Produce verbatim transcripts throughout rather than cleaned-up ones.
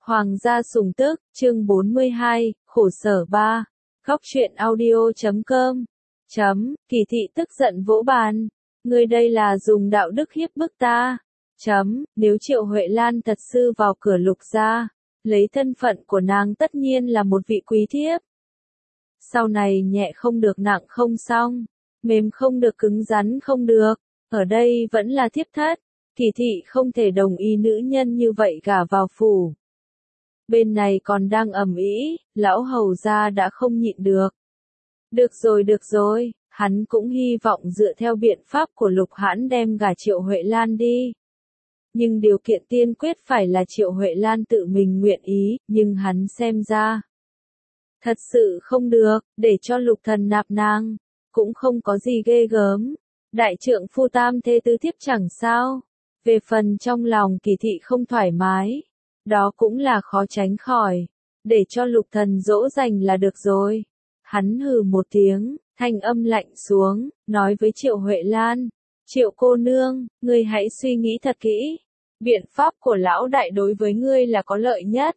Hoàng gia sủng tức, chương bốn mươi hai, khổ sở ba. Góc truyện audio chấm com. Chấm, Kỳ thị tức giận vỗ bàn. Ngươi đây là dùng đạo đức hiếp bức ta. Chấm, nếu Triệu Huệ Lan thật sự vào cửa Lục gia, lấy thân phận của nàng tất nhiên là một vị quý thiếp. Sau này nhẹ không được nặng không xong, mềm không được cứng rắn không được, ở đây vẫn là thiếp thất. Kỳ thị không thể đồng ý nữ nhân như vậy gả vào phủ. Bên này còn đang ầm ĩ, lão hầu gia đã không nhịn được. Được rồi được rồi, hắn cũng hy vọng dựa theo biện pháp của Lục Hãn đem gả Triệu Huệ Lan đi. Nhưng điều kiện tiên quyết phải là Triệu Huệ Lan tự mình nguyện ý, nhưng hắn xem ra thật sự không được, để cho Lục Thần nạp nàng, cũng không có gì ghê gớm. Đại trượng phu tam thê tứ thiếp chẳng sao. Về phần trong lòng Kỳ thị không thoải mái, đó cũng là khó tránh khỏi, để cho Lục Thần dỗ dành là được rồi. Hắn hừ một tiếng, thanh âm lạnh xuống, nói với Triệu Huệ Lan, Triệu cô nương, ngươi hãy suy nghĩ thật kỹ, biện pháp của lão đại đối với ngươi là có lợi nhất.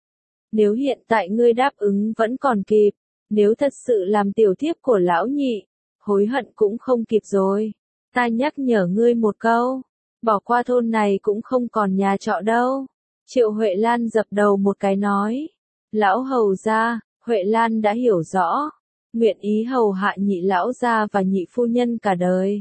Nếu hiện tại ngươi đáp ứng vẫn còn kịp, nếu thật sự làm tiểu thiếp của lão nhị, hối hận cũng không kịp rồi. Ta nhắc nhở ngươi một câu, bỏ qua thôn này cũng không còn nhà trọ đâu. Triệu Huệ Lan dập đầu một cái nói, lão hầu gia, Huệ Lan đã hiểu rõ, nguyện ý hầu hạ nhị lão gia và nhị phu nhân cả đời.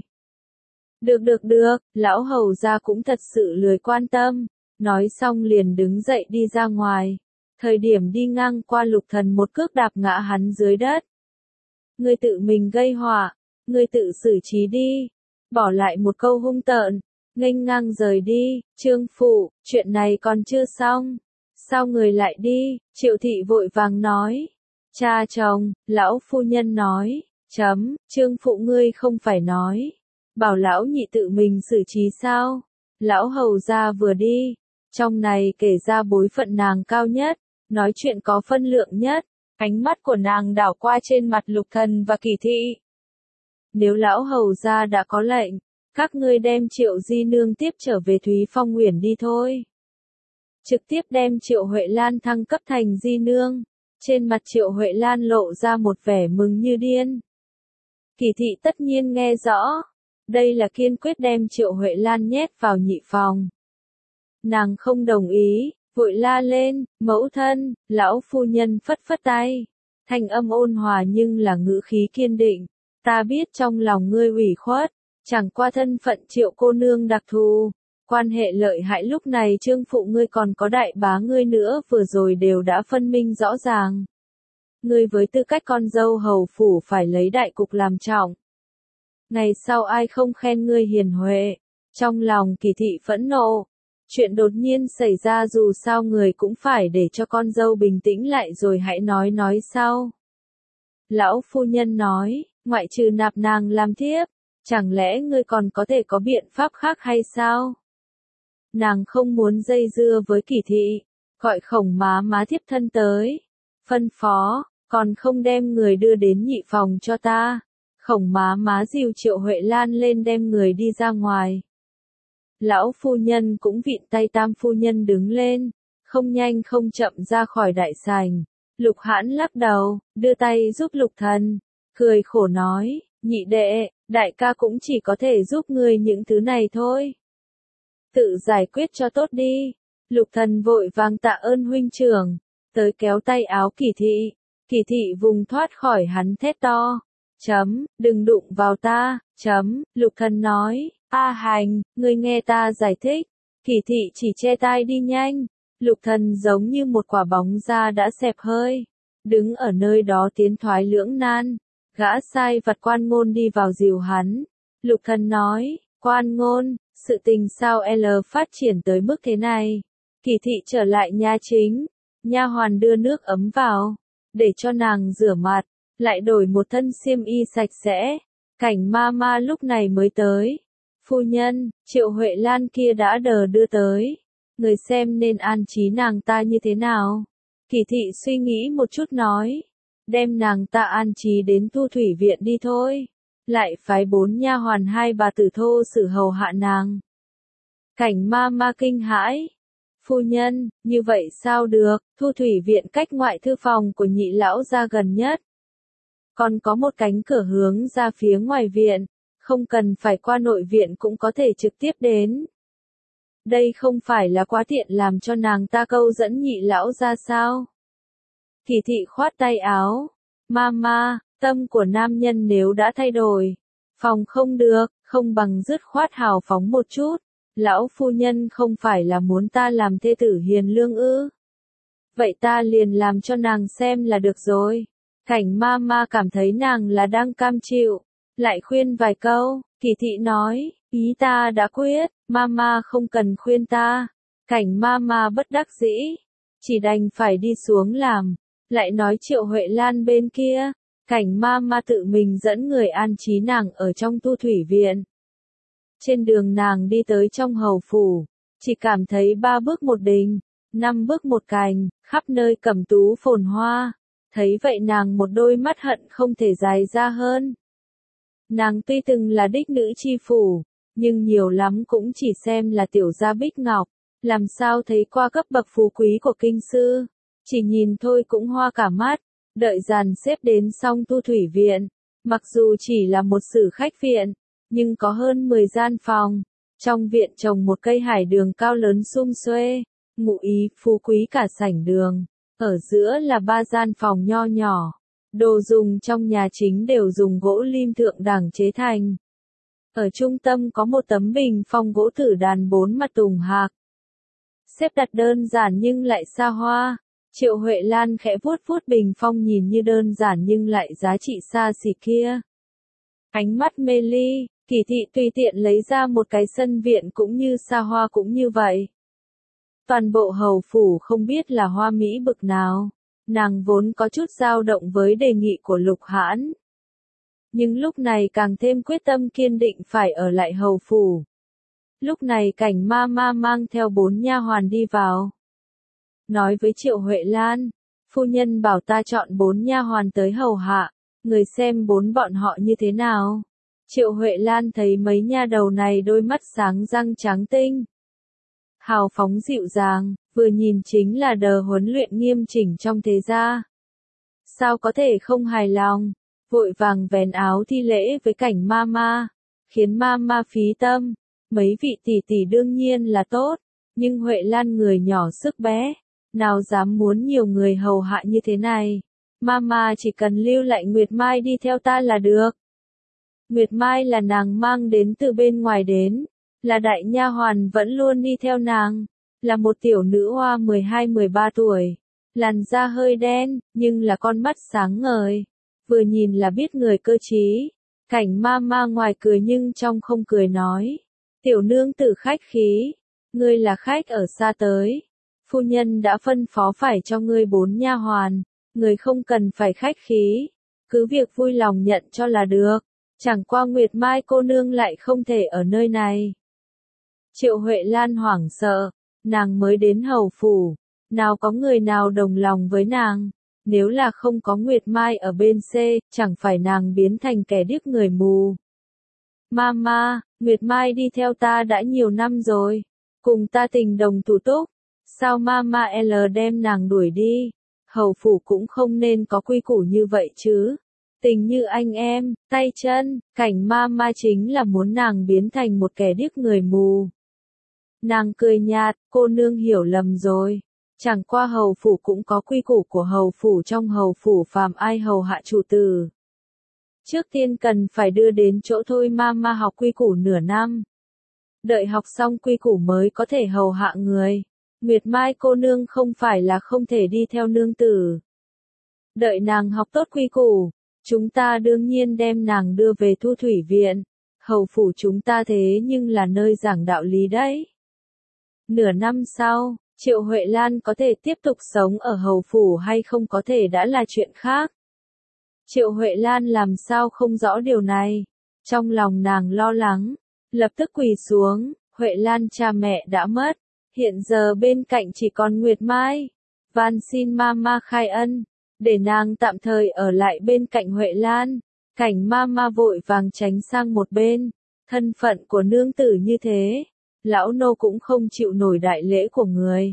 Được được được, lão hầu gia cũng thật sự lười quan tâm, nói xong liền đứng dậy đi ra ngoài. Thời điểm đi ngang qua Lục Thần một cước đạp ngã hắn dưới đất. Ngươi tự mình gây họa, ngươi tự xử trí đi, bỏ lại một câu hung tợn, nghênh ngang rời đi. Trương phụ, chuyện này còn chưa xong. Sao người lại đi? Triệu thị vội vàng nói. Cha chồng, lão phu nhân nói, chấm, Trương phụ ngươi không phải nói, bảo lão nhị tự mình xử trí sao? Lão hầu gia vừa đi, trong này kể ra bối phận nàng cao nhất, nói chuyện có phân lượng nhất. Ánh mắt của nàng đảo qua trên mặt Lục Thần và Kỳ thị. Nếu lão hầu gia đã có lệnh, các ngươi đem Triệu di nương tiếp trở về Thúy Phong Uyển đi thôi. Trực tiếp đem Triệu Huệ Lan thăng cấp thành di nương. Trên mặt Triệu Huệ Lan lộ ra một vẻ mừng như điên. Kỳ thị tất nhiên nghe rõ, đây là kiên quyết đem Triệu Huệ Lan nhét vào nhị phòng. Nàng không đồng ý, vội la lên, mẫu thân. Lão phu nhân phất phất tay, thanh âm ôn hòa nhưng là ngữ khí kiên định. Ta biết trong lòng ngươi ủy khuất, chẳng qua thân phận Triệu cô nương đặc thù, quan hệ lợi hại lúc này Trương phụ ngươi còn có đại bá ngươi nữa vừa rồi đều đã phân minh rõ ràng. Ngươi với tư cách con dâu hầu phủ phải lấy đại cục làm trọng. Ngày sau ai không khen ngươi hiền huệ. Trong lòng Kỳ thị phẫn nộ. Chuyện đột nhiên xảy ra dù sao người cũng phải để cho con dâu bình tĩnh lại rồi hãy nói nói sau. Lão phu nhân nói, ngoại trừ nạp nàng làm thiếp, chẳng lẽ ngươi còn có thể có biện pháp khác hay sao? Nàng không muốn dây dưa với Kỳ thị, gọi Khổng má má thiếp thân tới, phân phó, còn không đem người đưa đến nhị phòng cho ta. Khổng má má dìu Triệu Huệ Lan lên đem người đi ra ngoài. Lão phu nhân cũng vịn tay tam phu nhân đứng lên, không nhanh không chậm ra khỏi đại sảnh. Lục Hãn lắc đầu, đưa tay giúp Lục Thần, cười khổ nói, nhị đệ, đại ca cũng chỉ có thể giúp ngươi những thứ này thôi. Tự giải quyết cho tốt đi. Lục Thần vội vàng tạ ơn huynh trưởng, tới kéo tay áo Kỳ thị. Kỳ thị vùng thoát khỏi hắn thét to. Chấm, đừng đụng vào ta. Chấm, Lục Thần nói, A Hành, ngươi nghe ta giải thích. Kỳ thị chỉ che tai đi nhanh. Lục Thần giống như một quả bóng da đã xẹp hơi, đứng ở nơi đó tiến thoái lưỡng nan. Gã sai vặt Quan Ngôn đi vào dìu hắn. Lục Thần nói, Quan Ngôn, sự tình sao L phát triển tới mức thế này? Kỳ thị trở lại nhà chính, nha hoàn đưa nước ấm vào, để cho nàng rửa mặt, lại đổi một thân xiêm y sạch sẽ. Cảnh ma ma lúc này mới tới. Phu nhân, Triệu Huệ Lan kia đã đờ đưa tới. Người xem nên an trí nàng ta như thế nào? Kỳ thị suy nghĩ một chút nói, đem nàng ta an trí đến Thu Thủy viện đi thôi. Lại phái bốn nha hoàn hai bà tử thô sử hầu hạ nàng. Cảnh ma ma kinh hãi. Phu nhân, như vậy sao được, Thu thủy viện cách ngoại thư phòng của nhị lão gia gần nhất. Còn có một cánh cửa hướng ra phía ngoài viện, không cần phải qua nội viện cũng có thể trực tiếp đến. Đây không phải là quá tiện làm cho nàng ta câu dẫn nhị lão ra sao? Kỳ thị khoát tay áo. Mama, tâm của nam nhân nếu đã thay đổi, phòng không được, không bằng dứt khoát hào phóng một chút. Lão phu nhân không phải là muốn ta làm thê tử hiền lương ư? Vậy ta liền làm cho nàng xem là được rồi. Cảnh Mama cảm thấy nàng là đang cam chịu, lại khuyên vài câu. Kỳ thị nói, ý ta đã quyết, Mama không cần khuyên ta. Cảnh Mama bất đắc dĩ, chỉ đành phải đi xuống làm. Lại nói Triệu Huệ Lan bên kia, Cảnh Mama tự mình dẫn người an trí nàng ở trong tu thủy viện. Trên đường nàng đi tới trong hầu phủ, chỉ cảm thấy ba bước một đình, năm bước một cành, khắp nơi cẩm tú phồn hoa. Thấy vậy nàng một đôi mắt hận không thể dài ra hơn. Nàng tuy từng là đích nữ chi phủ, nhưng nhiều lắm cũng chỉ xem là tiểu gia bích ngọc, làm sao thấy qua cấp bậc phú quý của kinh sư, chỉ nhìn thôi cũng hoa cả mắt. Đợi dàn xếp đến xong tu thủy viện, mặc dù chỉ là một sử khách viện, nhưng có hơn mười gian phòng, trong viện trồng một cây hải đường cao lớn sum xuê, ngụ ý phú quý cả sảnh đường, ở giữa là ba gian phòng nho nhỏ, đồ dùng trong nhà chính đều dùng gỗ lim thượng đẳng chế thành. Ở trung tâm có một tấm bình phong gỗ tử đàn bốn mặt tùng hạc, xếp đặt đơn giản nhưng lại xa hoa. Triệu Huệ Lan khẽ vuốt vuốt bình phong nhìn như đơn giản nhưng lại giá trị xa xỉ kia. Ánh mắt mê ly, Kỳ thị tùy tiện lấy ra một cái sân viện cũng như xa hoa cũng như vậy. Toàn bộ hầu phủ không biết là hoa mỹ bực nào, nàng vốn có chút dao động với đề nghị của Lục Hãn. Nhưng lúc này càng thêm quyết tâm kiên định phải ở lại hầu phủ. Lúc này Cảnh Mama mang theo bốn nha hoàn đi vào. Nói với Triệu Huệ Lan, phu nhân bảo ta chọn bốn nha hoàn tới hầu hạ, người xem bốn bọn họ như thế nào. Triệu Huệ Lan thấy mấy nha đầu này đôi mắt sáng răng trắng tinh, hào phóng dịu dàng, vừa nhìn chính là đờ huấn luyện nghiêm chỉnh trong thế gia. Sao có thể không hài lòng, vội vàng vén áo thi lễ với Cảnh Mama, khiến Mama phí tâm. Mấy vị tỷ tỷ đương nhiên là tốt, nhưng Huệ Lan người nhỏ sức bé, nào dám muốn nhiều người hầu hạ như thế này. Mama chỉ cần lưu lại Nguyệt Mai đi theo ta là được. Nguyệt Mai là nàng mang đến từ bên ngoài đến, là đại nha hoàn vẫn luôn đi theo nàng, là một tiểu nữ hoa mười hai mười ba tuổi, làn da hơi đen, nhưng là con mắt sáng ngời, vừa nhìn là biết người cơ trí. Cảnh Mama ngoài cười nhưng trong không cười nói, tiểu nương tử khách khí, ngươi là khách ở xa tới, phu nhân đã phân phó phải cho ngươi bốn nha hoàn, người không cần phải khách khí, cứ việc vui lòng nhận cho là được. Chẳng qua Nguyệt Mai cô nương lại không thể ở nơi này. Triệu Huệ Lan hoảng sợ, nàng mới đến hầu phủ, nào có người nào đồng lòng với nàng, nếu là không có Nguyệt Mai ở bên C, chẳng phải nàng biến thành kẻ điếc người mù. Mama, Nguyệt Mai đi theo ta đã nhiều năm rồi, cùng ta tình đồng thủ túc, sao Mama L đem nàng đuổi đi, hầu phủ cũng không nên có quy củ như vậy chứ. Tình như anh em, tay chân, Cảnh Mama chính là muốn nàng biến thành một kẻ điếc người mù. Nàng cười nhạt, cô nương hiểu lầm rồi. Chẳng qua hầu phủ cũng có quy củ của hầu phủ, trong hầu phủ phàm ai hầu hạ chủ tử. Trước tiên cần phải đưa đến chỗ thôi Mama học quy củ nửa năm. Đợi học xong quy củ mới có thể hầu hạ người. Nguyệt Mai cô nương không phải là không thể đi theo nương tử. Đợi nàng học tốt quy củ, chúng ta đương nhiên đem nàng đưa về thu thủy viện. Hầu phủ chúng ta thế nhưng là nơi giảng đạo lý đấy. Nửa năm sau, Triệu Huệ Lan có thể tiếp tục sống ở hầu phủ hay không có thể đã là chuyện khác. Triệu Huệ Lan làm sao không rõ điều này. Trong lòng nàng lo lắng, lập tức quỳ xuống. Huệ Lan cha mẹ đã mất, hiện giờ bên cạnh chỉ còn Nguyệt Mai. Van xin Mama khai ân, để nàng tạm thời ở lại bên cạnh Huệ Lan. Cảnh Mama vội vàng tránh sang một bên, thân phận của nương tử như thế, lão nô cũng không chịu nổi đại lễ của người.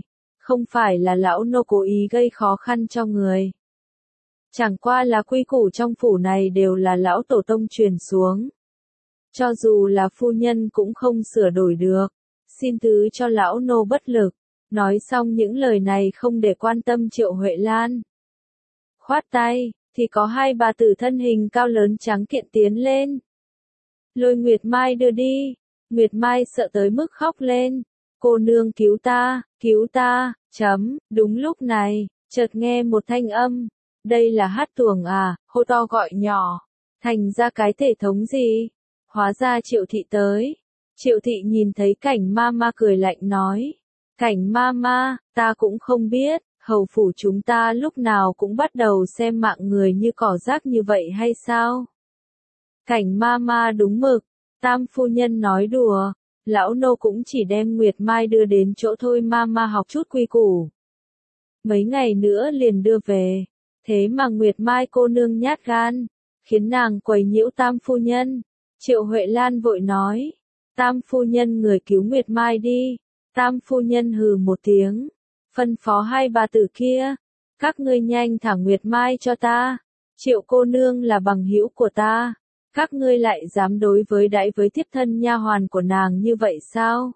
không phải là lão nô cố ý gây khó khăn cho người. Chẳng qua là quy củ trong phủ này đều là lão tổ tông truyền xuống. Cho dù là phu nhân cũng không sửa đổi được, xin thứ cho lão nô bất lực. Nói xong những lời này không để quan tâm Triệu Huệ Lan. Khoát tay, thì có hai bà tử thân hình cao lớn trắng kiện tiến lên. Lôi Nguyệt Mai đưa đi, Nguyệt Mai sợ tới mức khóc lên. Cô nương cứu ta, cứu ta, chấm, đúng lúc này, chợt nghe một thanh âm. Đây là Hát Tuồng à, hô to gọi nhỏ, thành ra cái thể thống gì? Hóa ra Triệu thị tới. Triệu thị nhìn thấy Cảnh ma ma cười lạnh nói. Cảnh ma ma, ta cũng không biết, hầu phủ chúng ta lúc nào cũng bắt đầu xem mạng người như cỏ rác như vậy hay sao? Cảnh ma ma đúng mực, Tam phu nhân nói đùa, lão nô cũng chỉ đem Nguyệt Mai đưa đến chỗ thôi ma ma học chút quy củ. Mấy ngày nữa liền đưa về, thế mà Nguyệt Mai cô nương nhát gan, khiến nàng quấy nhiễu Tam phu nhân. Triệu Huệ Lan vội nói, Tam phu nhân người cứu Nguyệt Mai đi. Tam phu nhân hừ một tiếng, phân phó hai bà tử kia, các ngươi nhanh thả Nguyệt Mai cho ta. Triệu cô nương là bằng hữu của ta, các ngươi lại dám đối với đãi với thiếp thân nha hoàn của nàng như vậy sao?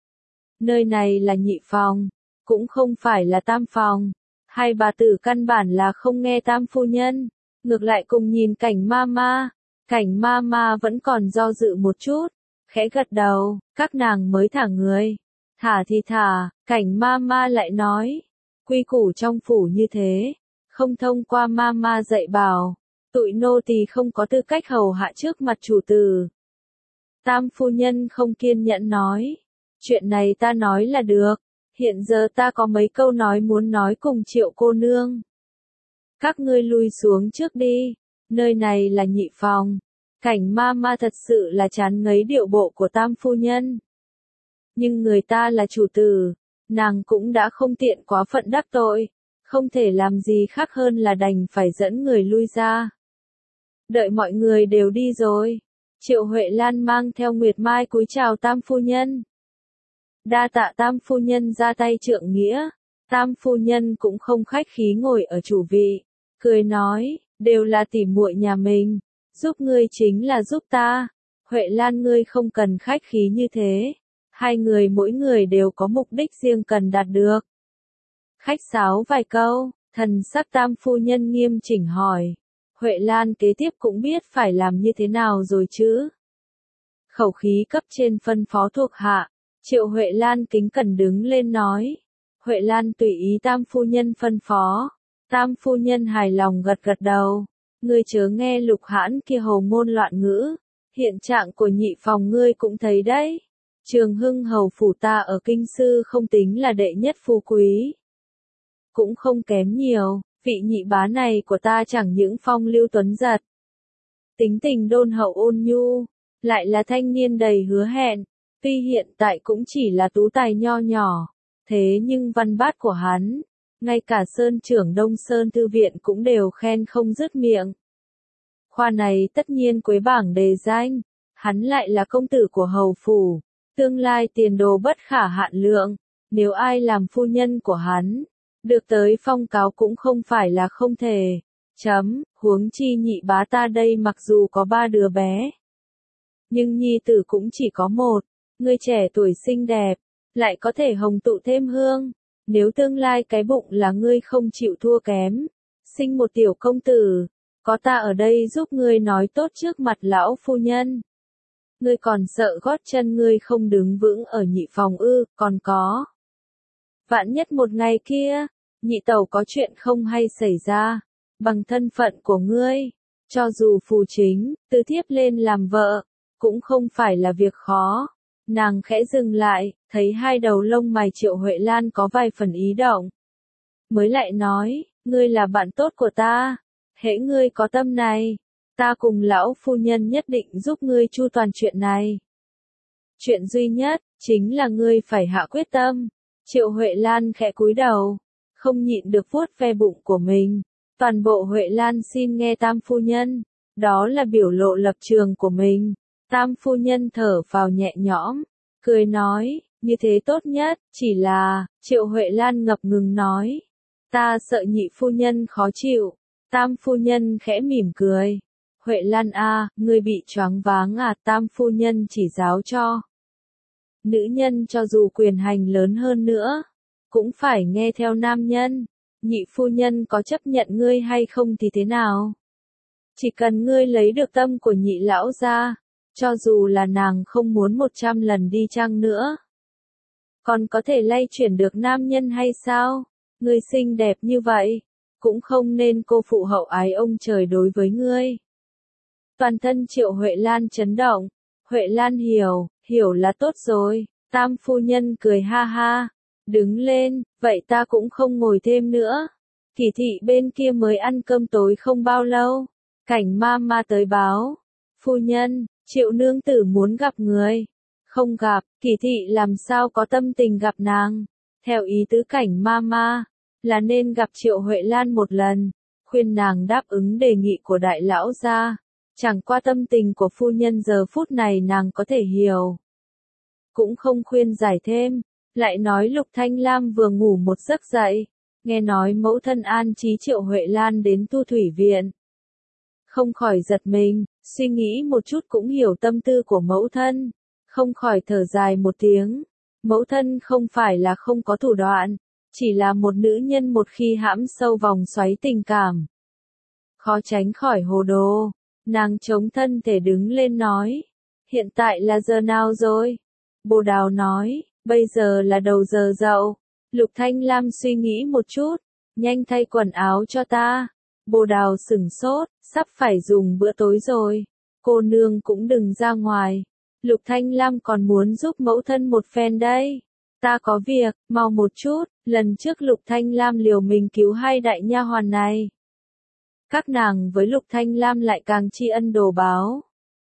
Nơi này là nhị phòng, cũng không phải là tam phòng. Hai bà tử căn bản là không nghe Tam phu nhân, ngược lại cùng nhìn Cảnh ma ma. Cảnh ma ma vẫn còn do dự một chút, khẽ gật đầu, các nàng mới thả người. Thả thì thả, Cảnh ma ma lại nói, quy củ trong phủ như thế, không thông qua ma ma dạy bảo, tụi nô tỳ không có tư cách hầu hạ trước mặt chủ tử. Tam phu nhân không kiên nhẫn nói, chuyện này ta nói là được, hiện giờ ta có mấy câu nói muốn nói cùng Triệu cô nương. Các ngươi lui xuống trước đi, nơi này là nhị phòng. Cảnh ma ma thật sự là chán ngấy điệu bộ của Tam phu nhân. Nhưng người ta là chủ tử, nàng cũng đã không tiện quá phận đắc tội, không thể làm gì khác hơn là đành phải dẫn người lui ra. Đợi mọi người đều đi rồi, Triệu Huệ Lan mang theo Nguyệt Mai cúi chào Tam phu nhân. Đa tạ Tam phu nhân ra tay trượng nghĩa. Tam phu nhân cũng không khách khí ngồi ở chủ vị, cười nói, đều là tỉ muội nhà mình, giúp ngươi chính là giúp ta. Huệ Lan ngươi không cần khách khí như thế. Hai người mỗi người đều có mục đích riêng cần đạt được. Khách sáo vài câu, thần sắc Tam phu nhân nghiêm chỉnh hỏi. Huệ Lan kế tiếp cũng biết phải làm như thế nào rồi chứ. Khẩu khí cấp trên phân phó thuộc hạ, Triệu Huệ Lan kính cẩn đứng lên nói. Huệ Lan tùy ý Tam phu nhân phân phó. Tam phu nhân hài lòng gật gật đầu. Ngươi chớ nghe Lục Hãn kia hồ ngôn loạn ngữ. Hiện trạng của nhị phòng ngươi cũng thấy đấy. Trường Hưng hầu phủ ta ở kinh sư không tính là đệ nhất phú quý. Cũng không kém nhiều, vị nhị bá này của ta chẳng những phong lưu tuấn giật. Tính tình đôn hậu ôn nhu, lại là thanh niên đầy hứa hẹn, tuy hiện tại cũng chỉ là tú tài nho nhỏ, thế nhưng văn bát của hắn, ngay cả Sơn trưởng Đông Sơn Thư viện cũng đều khen không dứt miệng. Khoa này tất nhiên quế bảng đề danh, hắn lại là công tử của hầu phủ. Tương lai tiền đồ bất khả hạn lượng, nếu ai làm phu nhân của hắn, được tới phong cáo cũng không phải là không thể. Chấm, huống chi nhị bá ta đây mặc dù có ba đứa bé, nhưng nhi tử cũng chỉ có một, người trẻ tuổi xinh đẹp, lại có thể hồng tụ thêm hương. Nếu tương lai cái bụng là ngươi không chịu thua kém, sinh một tiểu công tử, có ta ở đây giúp ngươi nói tốt trước mặt lão phu nhân. Ngươi còn sợ gót chân ngươi không đứng vững ở nhị phòng ư, còn có. Vạn nhất một ngày kia, nhị tẩu có chuyện không hay xảy ra, bằng thân phận của ngươi, cho dù phù chính, từ thiếp lên làm vợ, cũng không phải là việc khó. Nàng khẽ dừng lại, thấy hai đầu lông mày Triệu Huệ Lan có vài phần ý động. Mới lại nói, ngươi là bạn tốt của ta, hễ ngươi có tâm này, ta cùng lão phu nhân nhất định giúp ngươi chu toàn chuyện này. Chuyện duy nhất, chính là ngươi phải hạ quyết tâm. Triệu Huệ Lan khẽ cúi đầu, không nhịn được vuốt ve bụng của mình. Toàn bộ Huệ Lan xin nghe Tam phu nhân, đó là biểu lộ lập trường của mình. Tam phu nhân thở vào nhẹ nhõm, cười nói, như thế tốt nhất, chỉ là, Triệu Huệ Lan ngập ngừng nói. Ta sợ nhị phu nhân khó chịu. Tam phu nhân khẽ mỉm cười. Huệ Lan a, ngươi bị choáng váng à, tam phu nhân chỉ giáo cho. Nữ nhân cho dù quyền hành lớn hơn nữa, cũng phải nghe theo nam nhân. Nhị phu nhân có chấp nhận ngươi hay không thì thế nào? Chỉ cần ngươi lấy được tâm của nhị lão gia, cho dù là nàng không muốn một trăm lần đi chăng nữa, còn có thể lay chuyển được nam nhân hay sao? Ngươi xinh đẹp như vậy, cũng không nên cô phụ hậu ái ông trời đối với ngươi. Toàn thân Triệu Huệ Lan chấn động. Huệ Lan hiểu, hiểu là tốt rồi. Tam phu nhân cười ha ha. Đứng lên, vậy ta cũng không ngồi thêm nữa. Kỳ thị bên kia mới ăn cơm tối không bao lâu. Cảnh ma ma tới báo. Phu nhân, Triệu nương tử muốn gặp người. Không gặp, Kỳ thị làm sao có tâm tình gặp nàng. Theo ý tứ Cảnh ma ma, là nên gặp Triệu Huệ Lan một lần, khuyên nàng đáp ứng đề nghị của đại lão gia. Chẳng qua tâm tình của phu nhân giờ phút này nàng có thể hiểu. Cũng không khuyên giải thêm, lại nói Lục Thanh Lam vừa ngủ một giấc dậy, nghe nói mẫu thân an trí Triệu Huệ Lan đến tu thủy viện. Không khỏi giật mình, suy nghĩ một chút cũng hiểu tâm tư của mẫu thân, không khỏi thở dài một tiếng. Mẫu thân không phải là không có thủ đoạn, chỉ là một nữ nhân một khi hãm sâu vòng xoáy tình cảm, khó tránh khỏi hồ đồ. Nàng chống thân thể đứng lên nói, hiện tại là giờ nào rồi? Bồ Đào nói, bây giờ là đầu giờ dậu. Lục Thanh Lam suy nghĩ một chút, nhanh thay quần áo cho ta. Bồ Đào sửng sốt, sắp phải dùng bữa tối rồi. Cô nương cũng đừng ra ngoài. Lục Thanh Lam còn muốn giúp mẫu thân một phen đây. Ta có việc, mau một chút. Lần trước Lục Thanh Lam liều mình cứu hai đại nha hoàn này. Các nàng với Lục Thanh Lam lại càng tri ân đồ báo.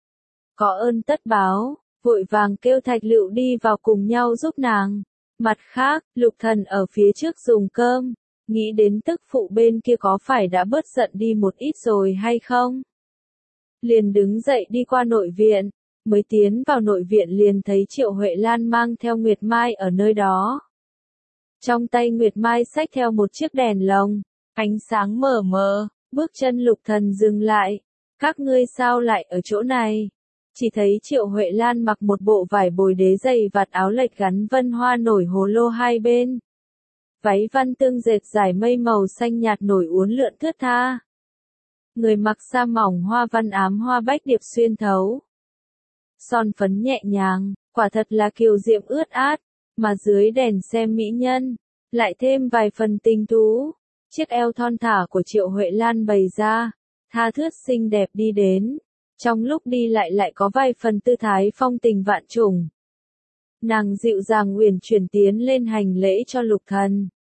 Có ơn tất báo, vội vàng kêu Thạch Lựu đi vào cùng nhau giúp nàng. Mặt khác, Lục Thần ở phía trước dùng cơm, nghĩ đến tức phụ bên kia có phải đã bớt giận đi một ít rồi hay không? Liền đứng dậy đi qua nội viện, mới tiến vào nội viện liền thấy Triệu Huệ Lan mang theo Nguyệt Mai ở nơi đó. Trong tay Nguyệt Mai xách theo một chiếc đèn lồng, ánh sáng mờ mờ. Bước chân Lục Thần dừng lại. Các ngươi sao lại ở chỗ này? Chỉ thấy Triệu Huệ Lan mặc một bộ vải bồi đế dày vạt áo lệch gắn vân hoa nổi hồ lô hai bên. Váy văn tương dệt dài mây màu xanh nhạt nổi uốn lượn thướt tha. Người mặc sa mỏng hoa văn ám hoa bách điệp xuyên thấu. Son phấn nhẹ nhàng, quả thật là kiều diệm ướt át, mà dưới đèn xem mỹ nhân, lại thêm vài phần tình thú. Chiếc eo thon thả của Triệu Huệ Lan bày ra, tha thướt xinh đẹp đi đến, trong lúc đi lại lại có vài phần tư thái phong tình vạn trùng. Nàng dịu dàng uyển chuyển tiến lên hành lễ cho Lục Thần.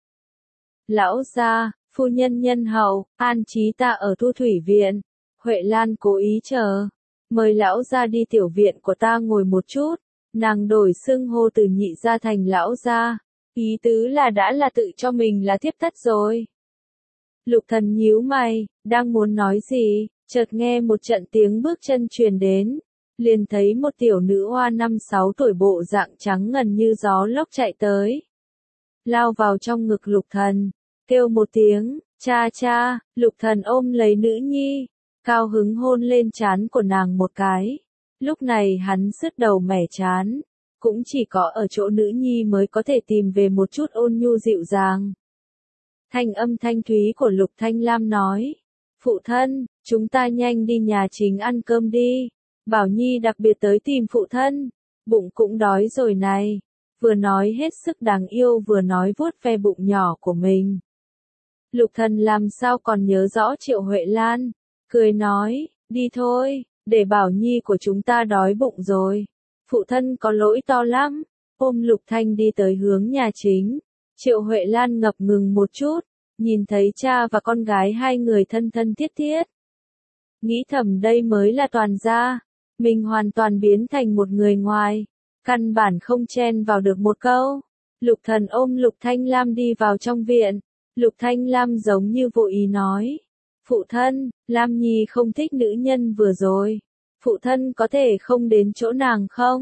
Lão gia, phu nhân nhân hậu, an trí ta ở thu thủy viện. Huệ Lan cố ý chờ, mời lão gia đi tiểu viện của ta ngồi một chút. Nàng đổi xưng hô từ nhị gia thành lão gia, ý tứ là đã là tự cho mình là thiếp thất rồi. Lục Thần nhíu mày, đang muốn nói gì, chợt nghe một trận tiếng bước chân truyền đến, liền thấy một tiểu nữ hoa năm sáu tuổi bộ dạng trắng ngần như gió lốc chạy tới. Lao vào trong ngực Lục Thần, kêu một tiếng, cha cha. Lục Thần ôm lấy nữ nhi, cao hứng hôn lên trán của nàng một cái. Lúc này hắn sứt đầu mẻ chán, cũng chỉ có ở chỗ nữ nhi mới có thể tìm về một chút ôn nhu dịu dàng. Thanh âm thanh thúy của Lục Thanh Lam nói, phụ thân, chúng ta nhanh đi nhà chính ăn cơm đi. Bảo Nhi đặc biệt tới tìm phụ thân, bụng cũng đói rồi này. Vừa nói hết sức đáng yêu vừa nói vuốt ve bụng nhỏ của mình. Lục Thần làm sao còn nhớ rõ Triệu Huệ Lan, cười nói, đi thôi, để Bảo Nhi của chúng ta đói bụng rồi. Phụ thân có lỗi to lắm. Ôm Lục Thanh đi tới hướng nhà chính. Triệu Huệ Lan ngập ngừng một chút, nhìn thấy cha và con gái hai người thân thân thiết thiết. Nghĩ thầm đây mới là toàn gia, mình hoàn toàn biến thành một người ngoài, căn bản không chen vào được một câu. Lục Thần ôm Lục Thanh Lam đi vào trong viện, Lục Thanh Lam giống như vô ý nói, phụ thân, Lam Nhi không thích nữ nhân vừa rồi, phụ thân có thể không đến chỗ nàng không?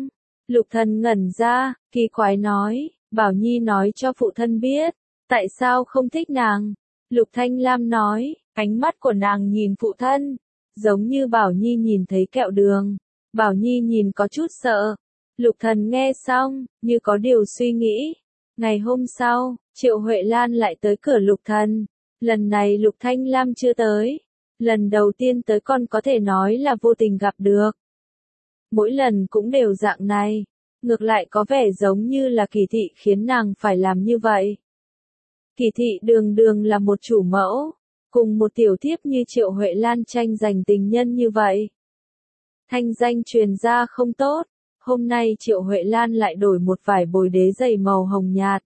Lục Thần ngẩn ra, kỳ quái nói, Bảo Nhi nói cho phụ thân biết, tại sao không thích nàng? Lục Thanh Lam nói, ánh mắt của nàng nhìn phụ thân, giống như Bảo Nhi nhìn thấy kẹo đường. Bảo Nhi nhìn có chút sợ. Lục Thần nghe xong, như có điều suy nghĩ. Ngày hôm sau, Triệu Huệ Lan lại tới cửa Lục Thần. Lần này Lục Thanh Lam chưa tới. Lần đầu tiên tới còn có thể nói là vô tình gặp được. Mỗi lần cũng đều dạng này. Ngược lại có vẻ giống như là Kỳ thị khiến nàng phải làm như vậy. Kỳ thị đường đường là một chủ mẫu. Cùng một tiểu thiếp như Triệu Huệ Lan tranh giành tình nhân như vậy. Thanh danh truyền ra không tốt. Hôm nay Triệu Huệ Lan lại đổi một vải bồi đế dày màu hồng nhạt.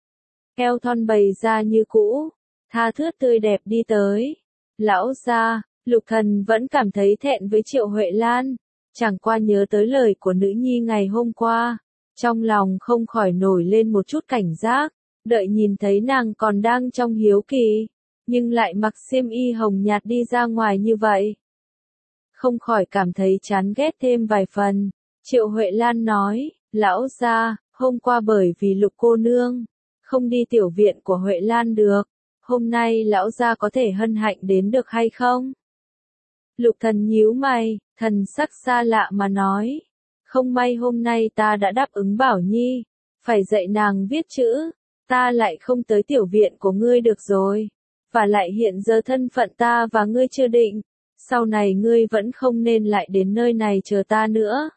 Eo thon bày ra như cũ. Tha thướt tươi đẹp đi tới. Lão gia, Lục Thần vẫn cảm thấy thẹn với Triệu Huệ Lan. Chẳng qua nhớ tới lời của nữ nhi ngày hôm qua. Trong lòng không khỏi nổi lên một chút cảnh giác. Đợi nhìn thấy nàng còn đang trong hiếu kỳ. Nhưng lại mặc xiêm y hồng nhạt đi ra ngoài như vậy. Không khỏi cảm thấy chán ghét thêm vài phần. Triệu Huệ Lan nói, lão gia, hôm qua bởi vì Lục cô nương, không đi tiểu viện của Huệ Lan được. Hôm nay lão gia có thể hân hạnh đến được hay không? Lục Thần nhíu mày, thần sắc xa lạ mà nói. Không may hôm nay ta đã đáp ứng Bảo Nhi, phải dạy nàng viết chữ, ta lại không tới tiểu viện của ngươi được rồi. Và lại hiện giờ thân phận ta và ngươi chưa định, sau này ngươi vẫn không nên lại đến nơi này chờ ta nữa.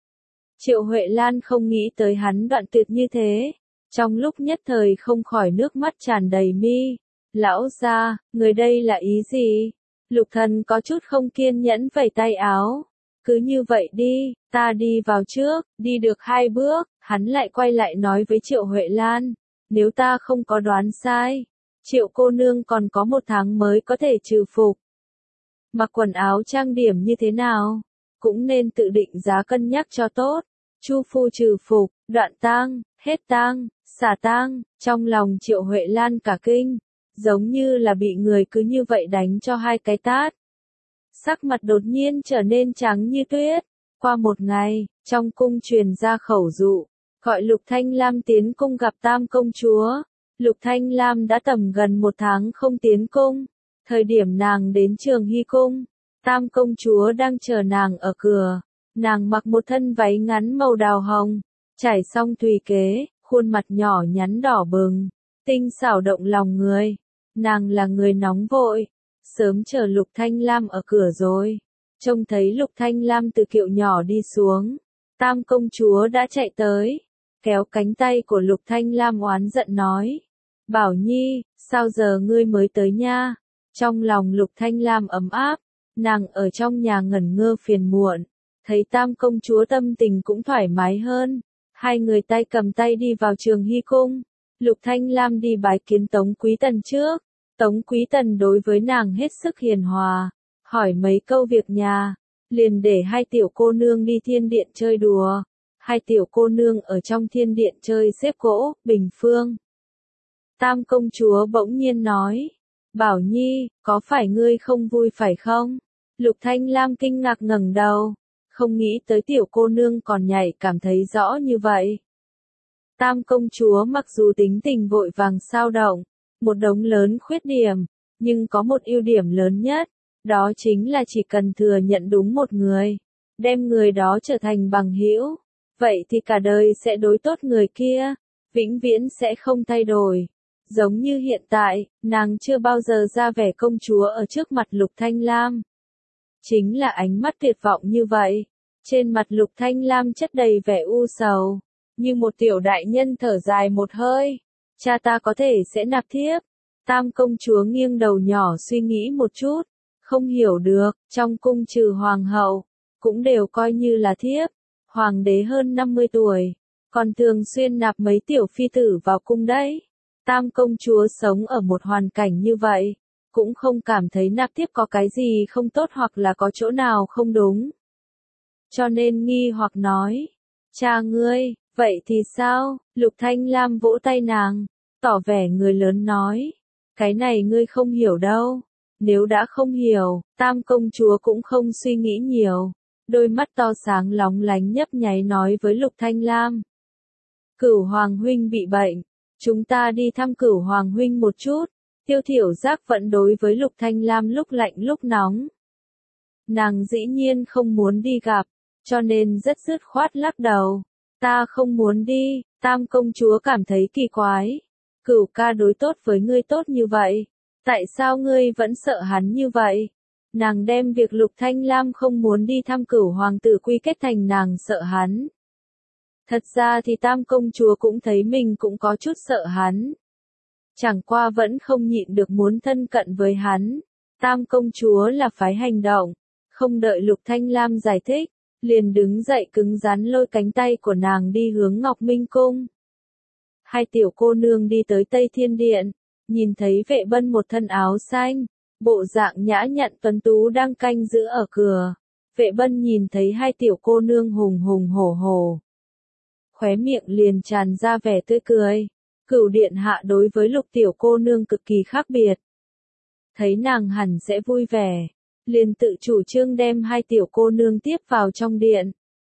Triệu Huệ Lan không nghĩ tới hắn đoạn tuyệt như thế, trong lúc nhất thời không khỏi nước mắt tràn đầy mi. Lão gia, người đây là ý gì? Lục Thần có chút không kiên nhẫn vẩy tay áo. Cứ như vậy đi, ta đi vào trước, đi được hai bước, hắn lại quay lại nói với Triệu Huệ Lan. Nếu ta không có đoán sai, Triệu cô nương còn có một tháng mới có thể trừ phục. Mặc quần áo trang điểm như thế nào, cũng nên tự định giá cân nhắc cho tốt. Chu phu trừ phục, đoạn tang, hết tang, xả tang, trong lòng Triệu Huệ Lan cả kinh, giống như là bị người cứ như vậy đánh cho hai cái tát. Sắc mặt đột nhiên trở nên trắng như tuyết. Qua một ngày, trong cung truyền ra khẩu dụ, gọi Lục Thanh Lam tiến cung gặp Tam công chúa. Lục Thanh Lam đã tầm gần một tháng không tiến cung. Thời điểm nàng đến Trường Hy cung, Tam công chúa đang chờ nàng ở cửa. Nàng mặc một thân váy ngắn màu đào hồng, trải xong thùy kế, khuôn mặt nhỏ nhắn đỏ bừng, tinh xảo động lòng người. Nàng là người nóng vội, sớm chờ Lục Thanh Lam ở cửa rồi. Trông thấy Lục Thanh Lam từ kiệu nhỏ đi xuống, Tam công chúa đã chạy tới, kéo cánh tay của Lục Thanh Lam oán giận nói. Bảo Nhi, sao giờ ngươi mới tới nha? Trong lòng Lục Thanh Lam ấm áp, nàng ở trong nhà ngẩn ngơ phiền muộn, thấy Tam công chúa tâm tình cũng thoải mái hơn. Hai người tay cầm tay đi vào Trường Hy cung. Lục Thanh Lam đi bái kiến Tống Quý Tần trước. Tống Quý Tần đối với nàng hết sức hiền hòa, hỏi mấy câu việc nhà, liền để hai tiểu cô nương đi thiên điện chơi đùa. Hai tiểu cô nương ở trong thiên điện chơi xếp gỗ, bình phương. Tam công chúa bỗng nhiên nói, Bảo Nhi, có phải ngươi không vui phải không? Lục Thanh Lam kinh ngạc ngẩng đầu, không nghĩ tới tiểu cô nương còn nhảy cảm thấy rõ như vậy. Tam công chúa mặc dù tính tình vội vàng sao động, một đống lớn khuyết điểm, nhưng có một ưu điểm lớn nhất, đó chính là chỉ cần thừa nhận đúng một người, đem người đó trở thành bằng hữu, vậy thì cả đời sẽ đối tốt người kia, vĩnh viễn sẽ không thay đổi. Giống như hiện tại, nàng chưa bao giờ ra vẻ công chúa ở trước mặt Lục Thanh Lam. Chính là ánh mắt tuyệt vọng như vậy. Trên mặt Lục Thanh Lam chất đầy vẻ u sầu, như một tiểu đại nhân thở dài một hơi. Cha ta có thể sẽ nạp thiếp. Tam công chúa nghiêng đầu nhỏ suy nghĩ một chút, không hiểu được, trong cung trừ hoàng hậu, cũng đều coi như là thiếp. Hoàng đế hơn năm mươi tuổi, còn thường xuyên nạp mấy tiểu phi tử vào cung đấy. Tam công chúa sống ở một hoàn cảnh như vậy, cũng không cảm thấy nạp thiếp có cái gì không tốt hoặc là có chỗ nào không đúng. Cho nên nghi hoặc nói, cha ngươi, vậy thì sao? Lục Thanh Lam vỗ tay nàng, tỏ vẻ người lớn nói, cái này ngươi không hiểu đâu. Nếu đã không hiểu, Tam công chúa cũng không suy nghĩ nhiều, đôi mắt to sáng lóng lánh nhấp nháy nói với Lục Thanh Lam. Cửu Hoàng huynh bị bệnh, chúng ta đi thăm Cửu Hoàng huynh một chút. Tiêu Thiểu Giác vẫn đối với Lục Thanh Lam lúc lạnh lúc nóng. Nàng dĩ nhiên không muốn đi gặp, cho nên rất dứt khoát lắc đầu. Ta không muốn đi, Tam công chúa cảm thấy kỳ quái. Cửu ca đối tốt với ngươi tốt như vậy, tại sao ngươi vẫn sợ hắn như vậy? Nàng đem việc Lục Thanh Lam không muốn đi thăm Cửu hoàng tử quy kết thành nàng sợ hắn. Thật ra thì Tam công chúa cũng thấy mình cũng có chút sợ hắn. Chẳng qua vẫn không nhịn được muốn thân cận với hắn. Tam công chúa là phái hành động, không đợi Lục Thanh Lam giải thích, liền đứng dậy cứng rắn lôi cánh tay của nàng đi hướng Ngọc Minh Cung. Hai tiểu cô nương đi tới Tây Thiên Điện, nhìn thấy Vệ Bân một thân áo xanh, bộ dạng nhã nhặn tuấn tú đang canh giữ ở cửa. Vệ Bân nhìn thấy hai tiểu cô nương hùng hùng hổ hổ, khóe miệng liền tràn ra vẻ tươi cười. Cửu điện hạ đối với Lục tiểu cô nương cực kỳ khác biệt. Thấy nàng hẳn sẽ vui vẻ, liền tự chủ trương đem hai tiểu cô nương tiếp vào trong điện.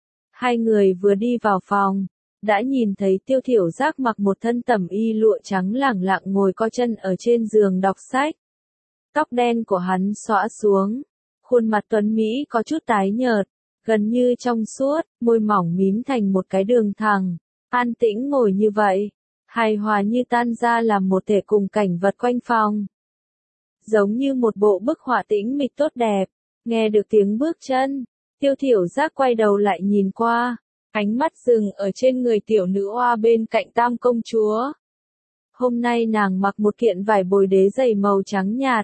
Hai người vừa đi vào phòng, đã nhìn thấy Tiêu Thiểu Giác mặc một thân tẩm y lụa trắng lẳng lặng ngồi co chân ở trên giường đọc sách. Tóc đen của hắn xõa xuống, khuôn mặt tuấn Mỹ có chút tái nhợt, gần như trong suốt, môi mỏng mím thành một cái đường thẳng, an tĩnh ngồi như vậy, hài hòa như tan ra làm một thể cùng cảnh vật quanh phòng. Giống như một bộ bức họa tĩnh mịch tốt đẹp, nghe được tiếng bước chân, Tiêu Thiểu Giác quay đầu lại nhìn qua, ánh mắt dừng ở trên người tiểu nữ oa bên cạnh Tam công chúa. Hôm nay nàng mặc một kiện vải bồi đế dày màu trắng nhạt,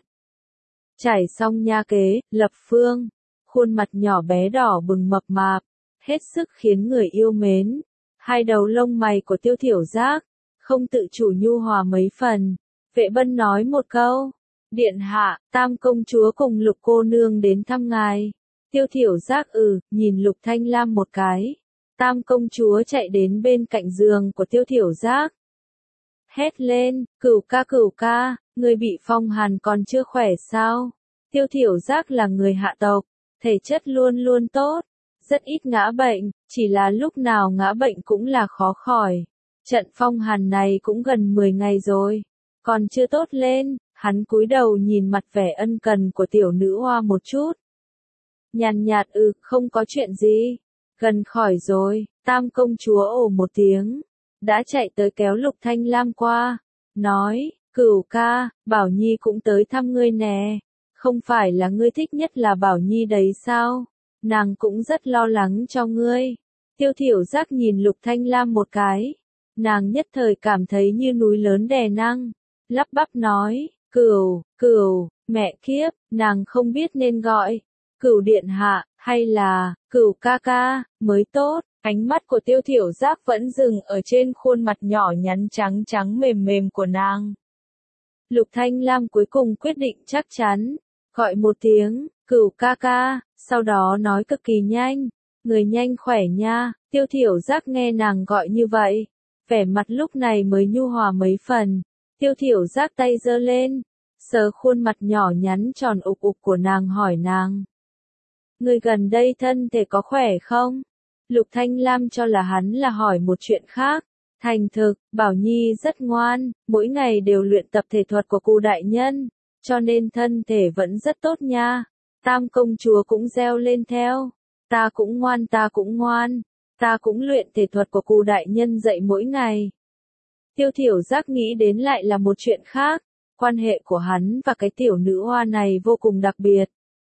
trải xong nha kế, lập phương, khuôn mặt nhỏ bé đỏ bừng mập mạp, hết sức khiến người yêu mến. Hai đầu lông mày của Tiêu Thiểu Giác không tự chủ nhu hòa mấy phần. Vệ Bân nói một câu, điện hạ, Tam công chúa cùng Lục cô nương đến thăm ngài. Tiêu Thiểu Giác ừ, nhìn Lục Thanh Lam một cái. Tam công chúa chạy đến bên cạnh giường của Tiêu Thiểu Giác, hét lên, Cửu ca Cửu ca, người bị phong hàn còn chưa khỏe sao? Tiêu Thiểu Giác là người hạ tộc, thể chất luôn luôn tốt, rất ít ngã bệnh, chỉ là lúc nào ngã bệnh cũng là khó khỏi. Trận phong hàn này cũng gần mười ngày rồi, còn chưa tốt lên. Hắn cúi đầu nhìn mặt vẻ ân cần của tiểu nữ hoa một chút. Nhàn nhạt ừ, không có chuyện gì, gần khỏi rồi. Tam công chúa ồ một tiếng, đã chạy tới kéo Lục Thanh Lam qua, nói, Cửu ca, Bảo Nhi cũng tới thăm ngươi nè, không phải là ngươi thích nhất là Bảo Nhi đấy sao? Nàng cũng rất lo lắng cho ngươi. Tiêu Thiểu Giác nhìn Lục Thanh Lam một cái, nàng nhất thời cảm thấy như núi lớn đè nặng, lắp bắp nói, Cửu, Cửu, mẹ kiếp, nàng không biết nên gọi Cửu điện hạ, hay là Cửu ca ca, mới tốt. Ánh mắt của Tiêu Thiểu Giác vẫn dừng ở trên khuôn mặt nhỏ nhắn trắng trắng mềm mềm của nàng. Lục Thanh Lam cuối cùng quyết định chắc chắn, gọi một tiếng, Cửu ca ca, sau đó nói cực kỳ nhanh, người nhanh khỏe nha. Tiêu Thiểu Giác nghe nàng gọi như vậy, vẻ mặt lúc này mới nhu hòa mấy phần. Tiêu Thiểu Giác tay giơ lên, sờ khuôn mặt nhỏ nhắn tròn ục ục của nàng hỏi nàng, người gần đây thân thể có khỏe không? Lục Thanh Lam cho là hắn là hỏi một chuyện khác. Thành thực, Bảo Nhi rất ngoan, mỗi ngày đều luyện tập thể thuật của cụ đại nhân, cho nên thân thể vẫn rất tốt nha. Tam công chúa cũng reo lên theo, ta cũng ngoan ta cũng ngoan, ta cũng luyện thể thuật của cụ đại nhân dạy mỗi ngày. Tiêu Thiểu Giác nghĩ đến lại là một chuyện khác, quan hệ của hắn và cái tiểu nữ hoa này vô cùng đặc biệt.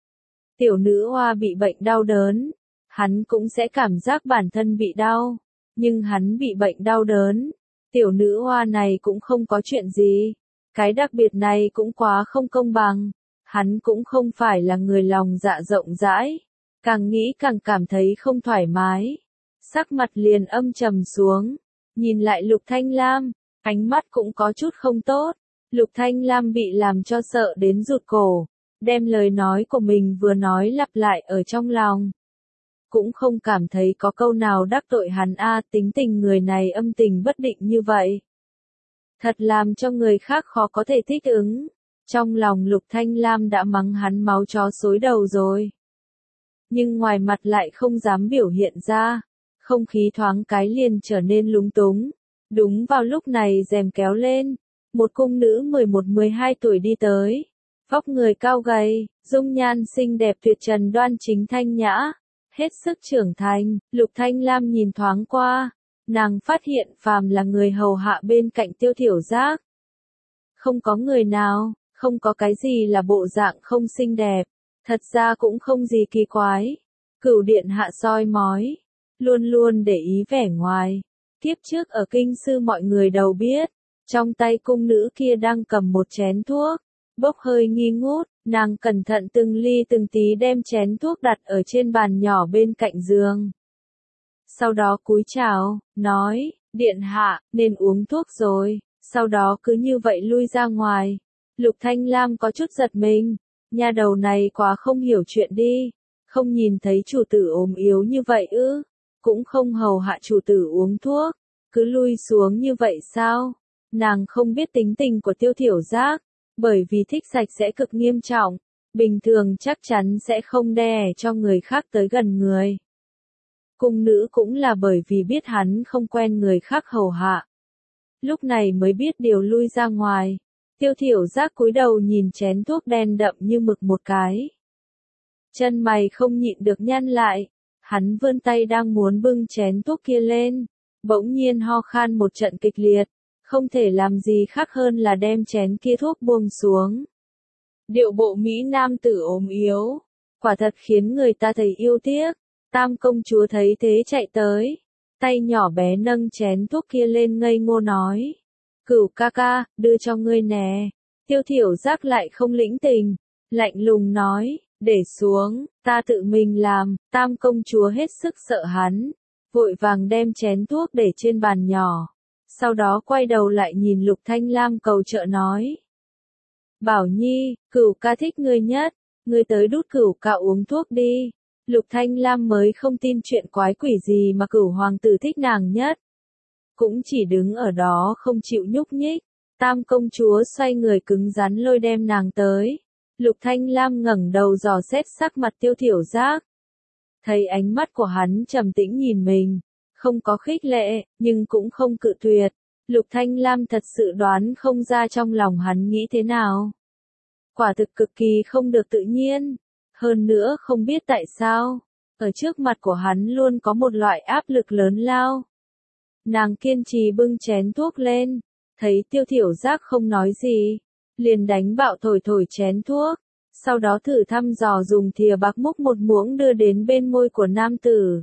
Tiểu nữ hoa bị bệnh đau đớn, hắn cũng sẽ cảm giác bản thân bị đau, nhưng hắn bị bệnh đau đớn, tiểu nữ hoa này cũng không có chuyện gì. Cái đặc biệt này cũng quá không công bằng, hắn cũng không phải là người lòng dạ rộng rãi, càng nghĩ càng cảm thấy không thoải mái. Sắc mặt liền âm trầm xuống, nhìn lại Lục Thanh Lam, ánh mắt cũng có chút không tốt. Lục Thanh Lam bị làm cho sợ đến rụt cổ, đem lời nói của mình vừa nói lặp lại ở trong lòng. Cũng không cảm thấy có câu nào đắc tội hắn a, tính tình người này âm tình bất định như vậy. Thật làm cho người khác khó có thể thích ứng. Trong lòng Lục Thanh Lam đã mắng hắn máu chó xối đầu rồi. nhưng ngoài mặt lại không dám biểu hiện ra. Không khí thoáng cái liền trở nên lúng túng. Đúng vào lúc này rèm kéo lên, một cung nữ mười một mười hai tuổi đi tới. Vóc người cao gầy, dung nhan xinh đẹp tuyệt trần đoan chính thanh nhã, hết sức trưởng thành. Lục Thanh Lam nhìn thoáng qua, nàng phát hiện phàm là người hầu hạ bên cạnh Tiêu Thiểu Giác. Không có người nào, không có cái gì là bộ dạng không xinh đẹp, thật ra cũng không gì kỳ quái. Cửu điện hạ soi mói, luôn luôn để ý vẻ ngoài. Kiếp trước ở kinh sư mọi người đều biết, trong tay cung nữ kia đang cầm một chén thuốc, bốc hơi nghi ngút, nàng cẩn thận từng ly từng tí đem chén thuốc đặt ở trên bàn nhỏ bên cạnh giường. Sau đó cúi chào, nói, điện hạ, nên uống thuốc rồi, sau đó cứ như vậy lui ra ngoài. Lục Thanh Lam có chút giật mình, nha đầu này quá không hiểu chuyện đi, không nhìn thấy chủ tử ốm yếu như vậy ư, cũng không hầu hạ chủ tử uống thuốc, cứ lui xuống như vậy sao? Nàng không biết tính tình của Tiêu Thiểu Giác, bởi vì thích sạch sẽ cực nghiêm trọng, bình thường chắc chắn sẽ không đè cho người khác tới gần người. Cung nữ cũng là bởi vì biết hắn không quen người khác hầu hạ. Lúc này mới biết điều lui ra ngoài. Tiêu Thiểu Giác cúi đầu nhìn chén thuốc đen đậm như mực một cái. Chân mày không nhịn được nhăn lại, hắn vươn tay đang muốn bưng chén thuốc kia lên, bỗng nhiên ho khan một trận kịch liệt, không thể làm gì khác hơn là đem chén kia thuốc buông xuống. Điệu bộ Mỹ nam tử ốm yếu, quả thật khiến người ta thấy yêu tiếc. Tam công chúa thấy thế chạy tới, tay nhỏ bé nâng chén thuốc kia lên ngây ngô nói. Cửu ca ca, đưa cho ngươi nè. Tiêu Thiểu Giác lại không lĩnh tình, lạnh lùng nói, để xuống, ta tự mình làm. Tam công chúa hết sức sợ hắn, vội vàng đem chén thuốc để trên bàn nhỏ. Sau đó quay đầu lại nhìn Lục Thanh Lam cầu trợ nói. Bảo Nhi, cửu ca thích ngươi nhất, ngươi tới đút cửu ca uống thuốc đi. Lục Thanh Lam mới không tin chuyện quái quỷ gì mà cửu hoàng tử thích nàng nhất. Cũng chỉ đứng ở đó không chịu nhúc nhích. Tam công chúa xoay người cứng rắn lôi đem nàng tới. Lục Thanh Lam ngẩng đầu dò xét sắc mặt Tiêu Thiểu Giác. Thấy ánh mắt của hắn trầm tĩnh nhìn mình, không có khích lệ, nhưng cũng không cự tuyệt. Lục Thanh Lam thật sự đoán không ra trong lòng hắn nghĩ thế nào. Quả thực cực kỳ không được tự nhiên. Hơn nữa không biết tại sao, ở trước mặt của hắn luôn có một loại áp lực lớn lao. Nàng kiên trì bưng chén thuốc lên, thấy Tiêu Thiểu Giác không nói gì, liền đánh bạo thổi thổi chén thuốc, sau đó thử thăm dò dùng thìa bạc múc một muỗng đưa đến bên môi của nam tử.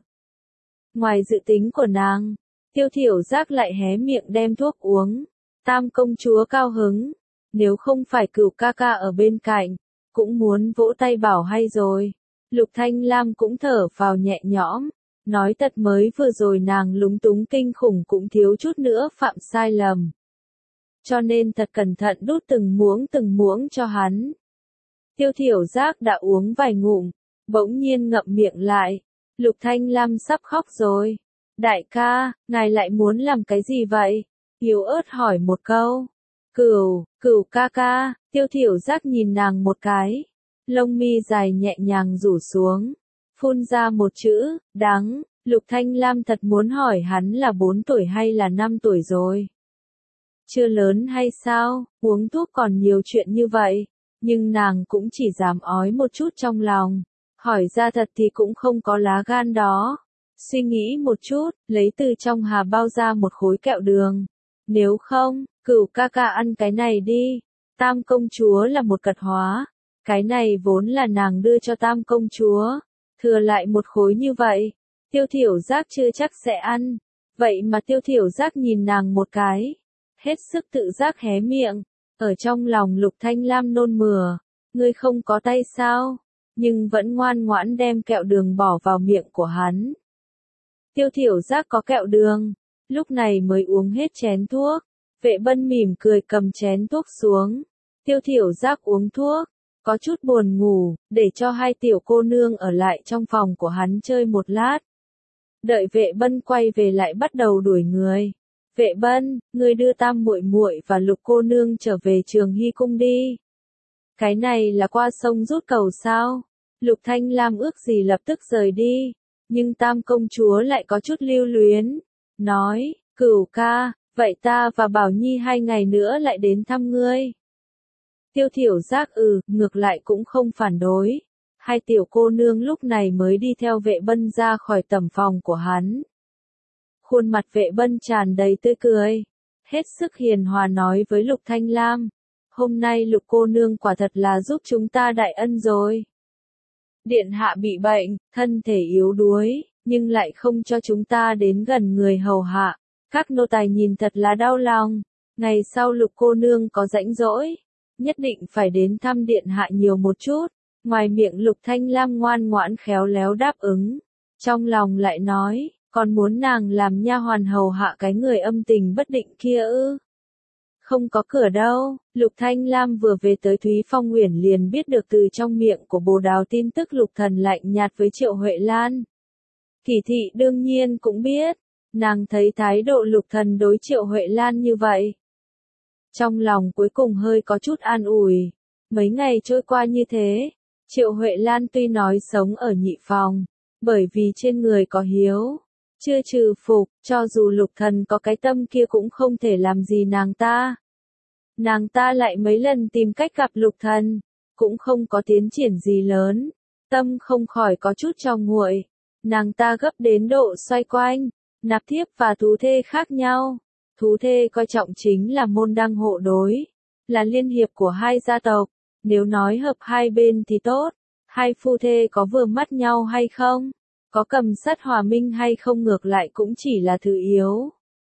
Ngoài dự tính của nàng, Tiêu Thiểu Giác lại hé miệng đem thuốc uống. Tam công chúa cao hứng, nếu không phải Cửu ca ca ở bên cạnh, cũng muốn vỗ tay bảo hay rồi. Lục Thanh Lam cũng thở phào nhẹ nhõm, nói thật mới vừa rồi nàng lúng túng kinh khủng cũng thiếu chút nữa phạm sai lầm. Cho nên thật cẩn thận đút từng muỗng từng muỗng cho hắn. Tiêu Thiểu Giác đã uống vài ngụm, bỗng nhiên ngậm miệng lại. Lục Thanh Lam sắp khóc rồi. Đại ca, ngài lại muốn làm cái gì vậy? Yếu ớt hỏi một câu. Cửu, cửu ca ca. Tiêu Thiểu Giác nhìn nàng một cái, lông mi dài nhẹ nhàng rủ xuống, phun ra một chữ, đắng. Lục Thanh Lam thật muốn hỏi hắn là bốn tuổi hay là năm tuổi rồi. Chưa lớn hay sao, uống thuốc còn nhiều chuyện như vậy, nhưng nàng cũng chỉ dám ói một chút trong lòng, hỏi ra thật thì cũng không có lá gan đó. Suy nghĩ một chút, lấy từ trong hà bao ra một khối kẹo đường. Nếu không, Cửu ca ca ăn cái này đi. Tam công chúa là một cật hóa, cái này vốn là nàng đưa cho tam công chúa, thừa lại một khối như vậy, Tiêu Thiểu Giác chưa chắc sẽ ăn, vậy mà Tiêu Thiểu Giác nhìn nàng một cái, hết sức tự giác hé miệng, ở trong lòng Lục Thanh Lam nôn mửa, ngươi không có tay sao, nhưng vẫn ngoan ngoãn đem kẹo đường bỏ vào miệng của hắn. Tiêu Thiểu Giác có kẹo đường, lúc này mới uống hết chén thuốc. Vệ Bân mỉm cười cầm chén thuốc xuống. Tiêu Thiểu Giác uống thuốc, có chút buồn ngủ, để cho hai tiểu cô nương ở lại trong phòng của hắn chơi một lát. Đợi Vệ Bân quay về lại bắt đầu đuổi người. Vệ Bân, ngươi đưa Tam muội muội và Lục cô nương trở về Trường Hy cung đi. Cái này là qua sông rút cầu sao? Lục Thanh Lam ước gì lập tức rời đi, nhưng Tam công chúa lại có chút lưu luyến, nói, Cửu ca, vậy ta và Bảo Nhi hai ngày nữa lại đến thăm ngươi. Tiêu Thiểu Giác ừ, ngược lại cũng không phản đối. Hai tiểu cô nương lúc này mới đi theo Vệ Bân ra khỏi tầm phòng của hắn. Khuôn mặt Vệ Bân tràn đầy tươi cười, hết sức hiền hòa nói với Lục Thanh Lam, hôm nay Lục cô nương quả thật là giúp chúng ta đại ân rồi. Điện hạ bị bệnh, thân thể yếu đuối, nhưng lại không cho chúng ta đến gần người hầu hạ. Các nô tài nhìn thật là đau lòng. Ngày sau Lục cô nương có rãnh rỗi, nhất định phải đến thăm điện hạ nhiều một chút. Ngoài miệng Lục Thanh Lam ngoan ngoãn khéo léo đáp ứng, trong lòng lại nói, còn muốn nàng làm nha hoàn hầu hạ cái người âm tình bất định kia ư? Không có cửa đâu. Lục Thanh Lam vừa về tới Thúy Phong Uyển liền biết được từ trong miệng của Bồ Đào tin tức Lục Thần lạnh nhạt với Triệu Huệ Lan. Kỳ thị đương nhiên cũng biết, nàng thấy thái độ Lục Thần đối Triệu Huệ Lan như vậy, trong lòng cuối cùng hơi có chút an ủi. Mấy ngày trôi qua như thế, Triệu Huệ Lan tuy nói sống ở nhị phòng, bởi vì trên người có hiếu, chưa trừ phục, cho dù Lục Thần có cái tâm kia cũng không thể làm gì nàng ta. Nàng ta lại mấy lần tìm cách gặp Lục Thần, cũng không có tiến triển gì lớn, tâm không khỏi có chút cho nguội. Nàng ta gấp đến độ xoay quanh, nạp thiếp và thú thê khác nhau. Thú thê coi trọng chính là môn đăng hộ đối, là liên hiệp của hai gia tộc. Nếu nói hợp hai bên thì tốt, hai phu thê có vừa mắt nhau hay không, có cầm sắt hòa minh hay không ngược lại cũng chỉ là thứ yếu.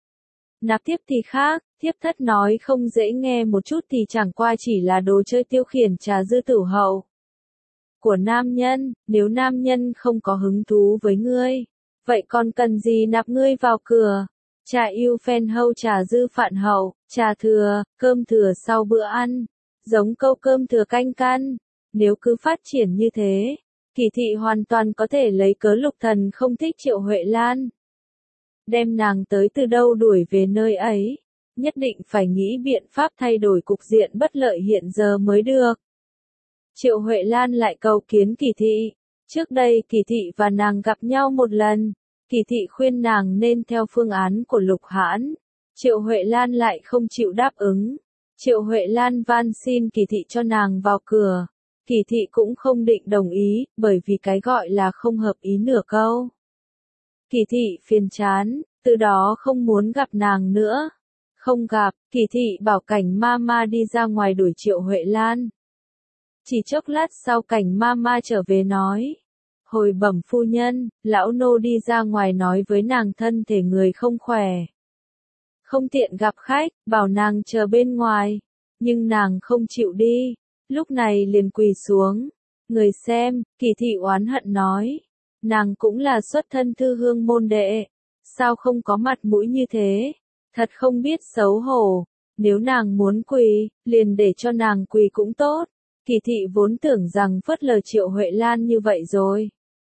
Nạp thiếp thì khác, thiếp thất nói không dễ nghe một chút thì chẳng qua chỉ là đồ chơi tiêu khiển trà dư tử hậu của nam nhân. Nếu nam nhân không có hứng thú với ngươi, vậy còn cần gì nạp ngươi vào cửa? Trà yêu phen hâu trà dư phạn hậu, trà thừa, cơm thừa sau bữa ăn, giống câu cơm thừa canh căn. Nếu cứ phát triển như thế, Kỳ thị hoàn toàn có thể lấy cớ Lục Thần không thích Triệu Huệ Lan, đem nàng tới từ đâu đuổi về nơi ấy. Nhất định phải nghĩ biện pháp thay đổi cục diện bất lợi hiện giờ mới được. Triệu Huệ Lan lại cầu kiến Kỳ thị. Trước đây Kỳ thị và nàng gặp nhau một lần, Kỳ thị khuyên nàng nên theo phương án của Lục Hãn. Triệu Huệ Lan lại không chịu đáp ứng. Triệu Huệ Lan van xin Kỳ thị cho nàng vào cửa. Kỳ thị cũng không định đồng ý, bởi vì cái gọi là không hợp ý nửa câu. Kỳ thị phiền chán, từ đó không muốn gặp nàng nữa. Không gặp, Kỳ thị bảo Cảnh Mama đi ra ngoài đuổi Triệu Huệ Lan. Chỉ chốc lát sau Cảnh Mama trở về nói, hồi bẩm phu nhân, lão nô đi ra ngoài nói với nàng thân thể người không khỏe, không tiện gặp khách, bảo nàng chờ bên ngoài, nhưng nàng không chịu đi. Lúc này liền quỳ xuống. Người xem, Kỳ thị oán hận nói, nàng cũng là xuất thân thư hương môn đệ, sao không có mặt mũi như thế, thật không biết xấu hổ. Nếu nàng muốn quỳ, liền để cho nàng quỳ cũng tốt. Kỳ thị vốn tưởng rằng phớt lờ Triệu Huệ Lan như vậy rồi,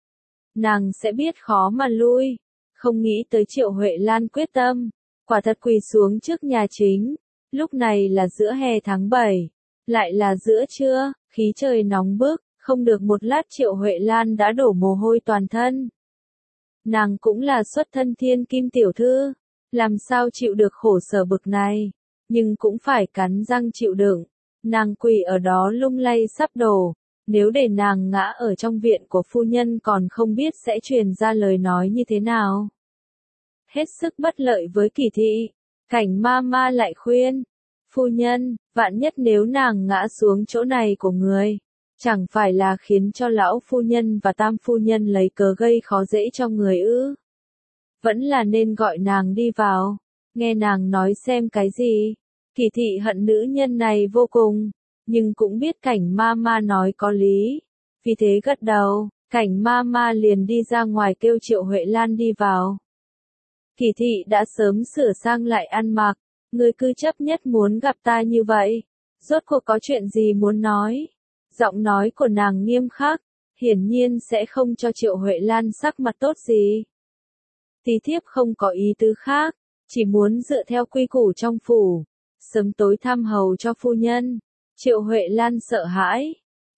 nàng sẽ biết khó mà lui, không nghĩ tới Triệu Huệ Lan quyết tâm, quả thật quỳ xuống trước nhà chính. Lúc này là giữa hè tháng bảy, lại là giữa trưa, khí trời nóng bức, không được một lát Triệu Huệ Lan đã đổ mồ hôi toàn thân. Nàng cũng là xuất thân thiên kim tiểu thư, làm sao chịu được khổ sở bực này, nhưng cũng phải cắn răng chịu đựng. Nàng quỳ ở đó lung lay sắp đổ, nếu để nàng ngã ở trong viện của phu nhân còn không biết sẽ truyền ra lời nói như thế nào. Hết sức bất lợi với Kỳ thị, Cảnh Mama lại khuyên, phu nhân, vạn nhất nếu nàng ngã xuống chỗ này của người, chẳng phải là khiến cho lão phu nhân và tam phu nhân lấy cớ gây khó dễ cho người ư? Vẫn là nên gọi nàng đi vào, nghe nàng nói xem cái gì. Kỳ thị hận nữ nhân này vô cùng, nhưng cũng biết Cảnh Mama nói có lý, vì thế gật đầu. Cảnh Mama liền đi ra ngoài kêu Triệu Huệ Lan đi vào. Kỳ thị đã sớm sửa sang lại ăn mặc, ngươi cứ chấp nhất muốn gặp ta như vậy, rốt cuộc có chuyện gì muốn nói? Giọng nói của nàng nghiêm khắc, hiển nhiên sẽ không cho Triệu Huệ Lan sắc mặt tốt gì. Tí thiếp không có ý tứ khác, chỉ muốn dựa theo quy củ trong phủ, sớm tối thăm hầu cho phu nhân. Triệu Huệ Lan sợ hãi,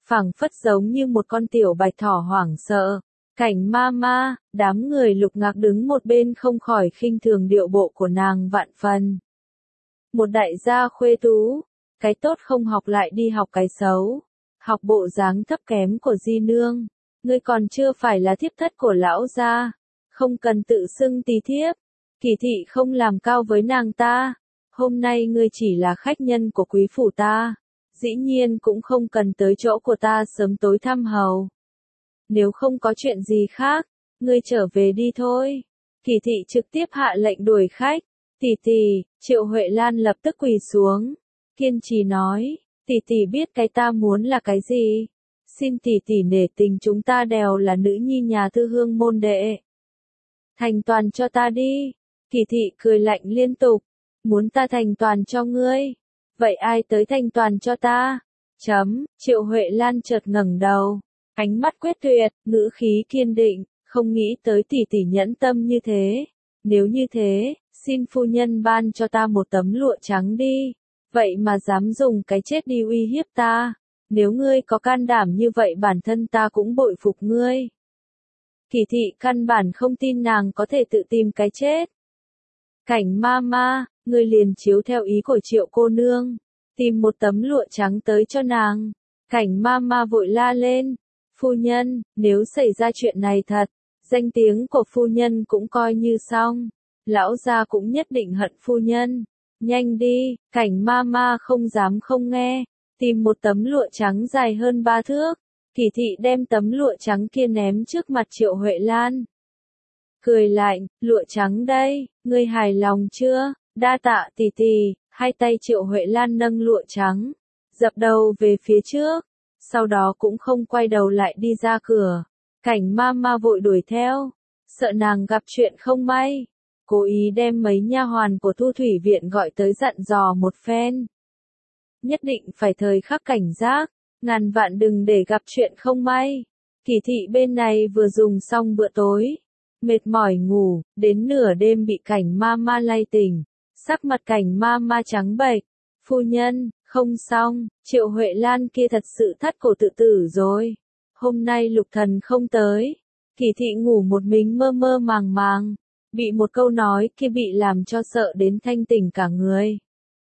phảng phất giống như một con tiểu bạch thỏ hoảng sợ. Cảnh ma ma, đám người Lục Ngạc đứng một bên không khỏi khinh thường điệu bộ của nàng vạn phần. Một đại gia khuê tú, cái tốt không học lại đi học cái xấu, học bộ dáng thấp kém của di nương, ngươi còn chưa phải là thiếp thất của lão gia, không cần tự xưng tí thiếp, Kỳ thị không làm cao với nàng ta, hôm nay ngươi chỉ là khách nhân của quý phủ ta, dĩ nhiên cũng không cần tới chỗ của ta sớm tối thăm hầu. Nếu không có chuyện gì khác, ngươi trở về đi thôi. Kỳ thị trực tiếp hạ lệnh đuổi khách. Tỷ tỷ, Triệu Huệ Lan lập tức quỳ xuống, kiên trì nói, tỷ tỷ biết cái ta muốn là cái gì. Xin tỷ tỷ nể tình chúng ta đều là nữ nhi nhà thư hương môn đệ. Thành toàn cho ta đi. Kỳ thị cười lạnh liên tục, muốn ta thành toàn cho ngươi. Vậy ai tới thành toàn cho ta? Chấm, Triệu Huệ Lan chợt ngẩng đầu, ánh mắt quyết tuyệt, ngữ khí kiên định, không nghĩ tới tỷ tỷ nhẫn tâm như thế. Nếu như thế, xin phu nhân ban cho ta một tấm lụa trắng đi. Vậy mà dám dùng cái chết đi uy hiếp ta. Nếu ngươi có can đảm như vậy bản thân ta cũng bội phục ngươi. Kỳ thị căn bản không tin nàng có thể tự tìm cái chết. Cảnh ma ma, ngươi liền chiếu theo ý của Triệu cô nương, tìm một tấm lụa trắng tới cho nàng. Cảnh ma ma vội la lên, phu nhân, nếu xảy ra chuyện này thật, danh tiếng của phu nhân cũng coi như xong, lão gia cũng nhất định hận phu nhân. Nhanh đi, cảnh ma ma không dám không nghe, tìm một tấm lụa trắng dài hơn ba thước. Kỳ thị đem tấm lụa trắng kia ném trước mặt Triệu Huệ Lan. Cười lạnh, lụa trắng đây, ngươi hài lòng chưa? Đa tạ tỷ tỷ. Hai tay Triệu Huệ Lan nâng lụa trắng, dập đầu về phía trước, sau đó cũng không quay đầu lại đi ra cửa. Cảnh ma ma vội đuổi theo, sợ nàng gặp chuyện không may, cố ý đem mấy nha hoàn của Thu Thủy Viện gọi tới dặn dò một phen. Nhất định phải thời khắc cảnh giác, ngàn vạn đừng để gặp chuyện không may. Kỳ thị bên này vừa dùng xong bữa tối, mệt mỏi ngủ, đến nửa đêm bị cảnh ma ma lay tỉnh, sắc mặt cảnh ma ma trắng bệch. Phu nhân, không xong, Triệu Huệ Lan kia thật sự thắt cổ tự tử rồi. Hôm nay Lục Thần không tới, Kỳ thị ngủ một mình mơ mơ màng màng, bị một câu nói kia bị làm cho sợ đến thanh tỉnh cả người.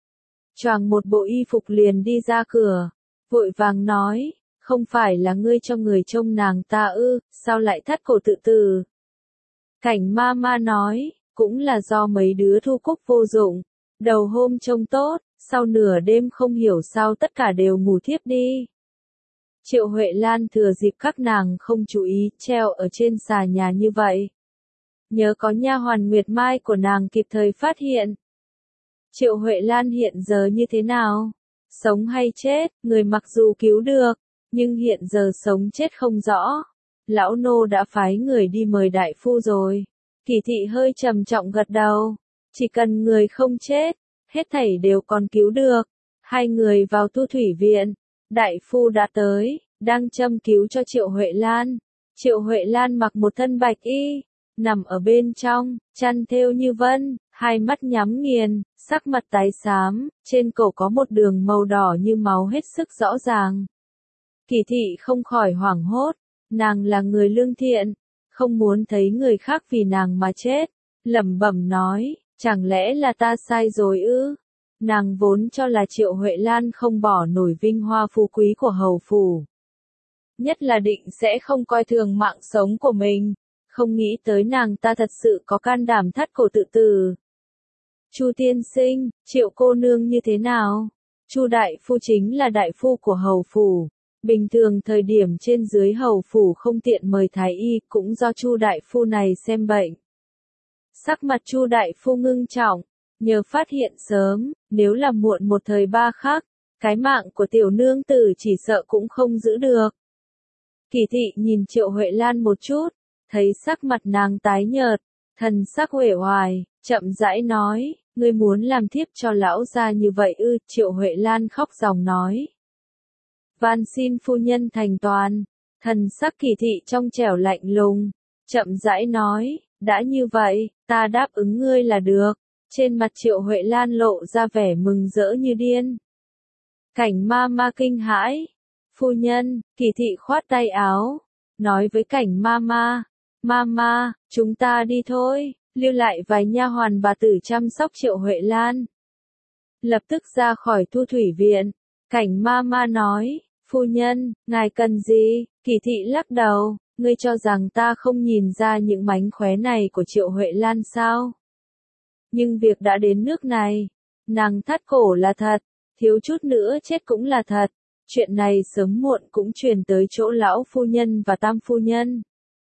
Choàng một bộ y phục liền đi ra cửa, vội vàng nói, không phải là ngươi cho người trông nàng ta ư, sao lại thắt cổ tự tử? Cảnh ma ma nói, cũng là do mấy đứa Thu Cúc vô dụng, đầu hôm trông tốt, sau nửa đêm không hiểu sao tất cả đều ngủ thiếp đi. Triệu Huệ Lan thừa dịp các nàng không chú ý, treo ở trên xà nhà như vậy. Nhớ có nha hoàn Nguyệt Mai của nàng kịp thời phát hiện. Triệu Huệ Lan hiện giờ như thế nào? Sống hay chết, người mặc dù cứu được, nhưng hiện giờ sống chết không rõ. Lão nô đã phái người đi mời đại phu rồi. Kỳ thị hơi trầm trọng gật đầu. Chỉ cần người không chết, hết thảy đều còn cứu được. Hai người vào Thu Thủy Viện. Đại phu đã tới, đang châm cứu cho Triệu Huệ Lan. Triệu Huệ Lan mặc một thân bạch y, nằm ở bên trong, chăn thêu như vân, hai mắt nhắm nghiền, sắc mặt tái xám, trên cổ có một đường màu đỏ như máu hết sức rõ ràng. Kỳ thị không khỏi hoảng hốt, nàng là người lương thiện, không muốn thấy người khác vì nàng mà chết, lẩm bẩm nói, chẳng lẽ là ta sai rồi ư? Nàng vốn cho là Triệu Huệ Lan không bỏ nổi vinh hoa phú quý của hầu phủ. Nhất là định sẽ không coi thường mạng sống của mình, không nghĩ tới nàng ta thật sự có can đảm thắt cổ tự tử. Chu tiên sinh, Triệu cô nương như thế nào? Chu đại phu chính là đại phu của hầu phủ. Bình thường thời điểm trên dưới hầu phủ không tiện mời thái y, cũng do Chu đại phu này xem bệnh. Sắc mặt Chu đại phu ngưng trọng, nhờ phát hiện sớm, nếu là muộn một thời ba khắc, cái mạng của tiểu nương tử chỉ sợ cũng không giữ được. Kỳ thị nhìn Triệu Huệ Lan một chút, thấy sắc mặt nàng tái nhợt, thần sắc uể oải, chậm rãi nói, ngươi muốn làm thiếp cho lão gia như vậy ư? Triệu Huệ Lan khóc ròng nói. Van xin phu nhân thành toàn. Thần sắc Kỳ thị trong trẻo lạnh lùng, chậm rãi nói, đã như vậy, ta đáp ứng ngươi là được. Trên mặt Triệu Huệ Lan lộ ra vẻ mừng rỡ như điên. Cảnh ma ma kinh hãi. Phu nhân, Kỳ thị khoát tay áo, nói với Cảnh Mama, Mama, chúng ta đi thôi, lưu lại vài nha hoàn bà tử chăm sóc Triệu Huệ Lan. Lập tức ra khỏi Thu Thủy Viện, Cảnh Mama nói, phu nhân, ngài cần gì? Kỳ thị lắc đầu, ngươi cho rằng ta không nhìn ra những mánh khóe này của Triệu Huệ Lan sao? Nhưng việc đã đến nước này, nàng thắt cổ là thật, thiếu chút nữa chết cũng là thật, chuyện này sớm muộn cũng truyền tới chỗ lão phu nhân và tam phu nhân.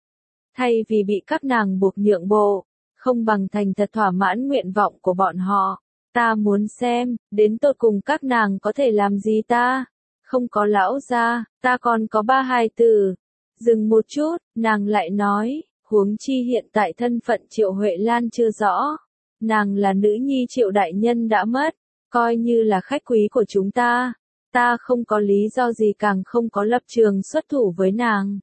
Thay vì bị các nàng buộc nhượng bộ, không bằng thành thật thỏa mãn nguyện vọng của bọn họ, ta muốn xem, đến tột cùng các nàng có thể làm gì ta? Không có lão gia, ta còn có ba hài tử. Dừng một chút, nàng lại nói, huống chi hiện tại thân phận Triệu Huệ Lan chưa rõ. Nàng là nữ nhi Triệu đại nhân đã mất, coi như là khách quý của chúng ta. Ta không có lý do gì càng không có lập trường xuất thủ với nàng.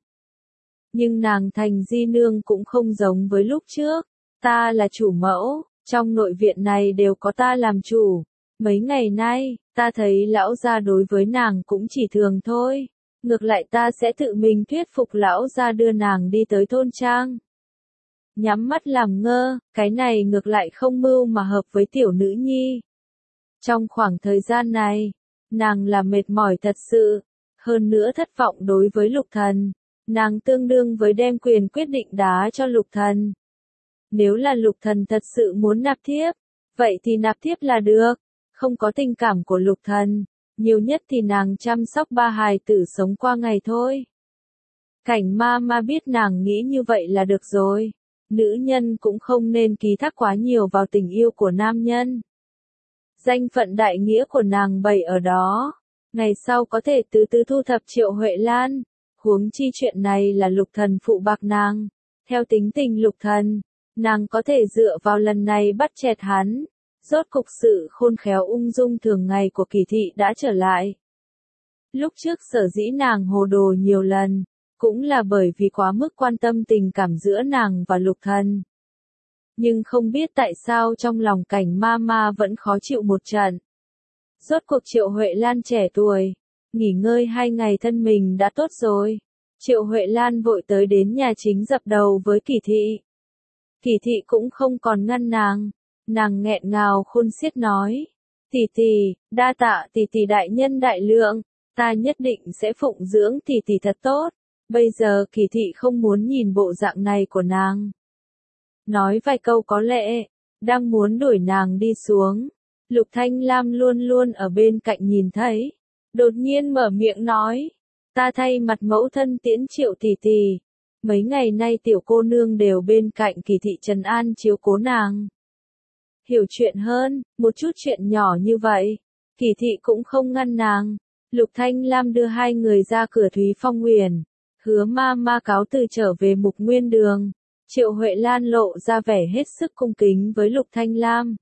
Nhưng nàng thành di nương cũng không giống với lúc trước. Ta là chủ mẫu, trong nội viện này đều có ta làm chủ. Mấy ngày nay, ta thấy lão gia đối với nàng cũng chỉ thường thôi. Ngược lại ta sẽ tự mình thuyết phục lão gia đưa nàng đi tới thôn trang. Nhắm mắt làm ngơ, cái này ngược lại không mưu mà hợp với tiểu nữ nhi. Trong khoảng thời gian này, nàng là mệt mỏi thật sự, hơn nữa thất vọng đối với Lục Thần. Nàng tương đương với đem quyền quyết định đá cho Lục Thần. Nếu là Lục Thần thật sự muốn nạp thiếp, vậy thì nạp thiếp là được. Không có tình cảm của Lục Thần, nhiều nhất thì nàng chăm sóc ba hài tử sống qua ngày thôi. Cảnh Mama biết nàng nghĩ như vậy là được rồi. Nữ nhân cũng không nên ký thác quá nhiều vào tình yêu của nam nhân. Danh phận đại nghĩa của nàng bày ở đó. Ngày sau có thể từ từ thu thập Triệu Huệ Lan. Huống chi chuyện này là Lục Thần phụ bạc nàng. Theo tính tình Lục Thần, nàng có thể dựa vào lần này bắt chẹt hắn. Rốt cục sự khôn khéo ung dung thường ngày của Kỳ thị đã trở lại. Lúc trước sở dĩ nàng hồ đồ nhiều lần, cũng là bởi vì quá mức quan tâm tình cảm giữa nàng và Lục Thần. Nhưng không biết tại sao trong lòng Cảnh Mama vẫn khó chịu một trận. Rốt cuộc Triệu Huệ Lan trẻ tuổi, nghỉ ngơi hai ngày thân mình đã tốt rồi. Triệu Huệ Lan vội tới đến nhà chính dập đầu với Kỳ thị. Kỳ thị cũng không còn ngăn nàng. Nàng nghẹn ngào khôn xiết nói, tỷ tỷ, đa tạ tỷ tỷ đại nhân đại lượng, ta nhất định sẽ phụng dưỡng tỷ tỷ thật tốt. Bây giờ Kỳ thị không muốn nhìn bộ dạng này của nàng. Nói vài câu có lẽ, đang muốn đuổi nàng đi xuống. Lục Thanh Lam luôn luôn ở bên cạnh nhìn thấy. Đột nhiên mở miệng nói, ta thay mặt mẫu thân tiễn Triệu tỷ tỷ. Mấy ngày nay tiểu cô nương đều bên cạnh Kỳ thị trấn an chiếu cố nàng. Hiểu chuyện hơn, một chút chuyện nhỏ như vậy, Kỳ thị cũng không ngăn nàng. Lục Thanh Lam đưa hai người ra cửa Thúy Phong Huyền, Hứa Mama cáo từ trở về Mục Nguyên Đường. Triệu Huệ Lan lộ ra vẻ hết sức cung kính với Lục Thanh Lam.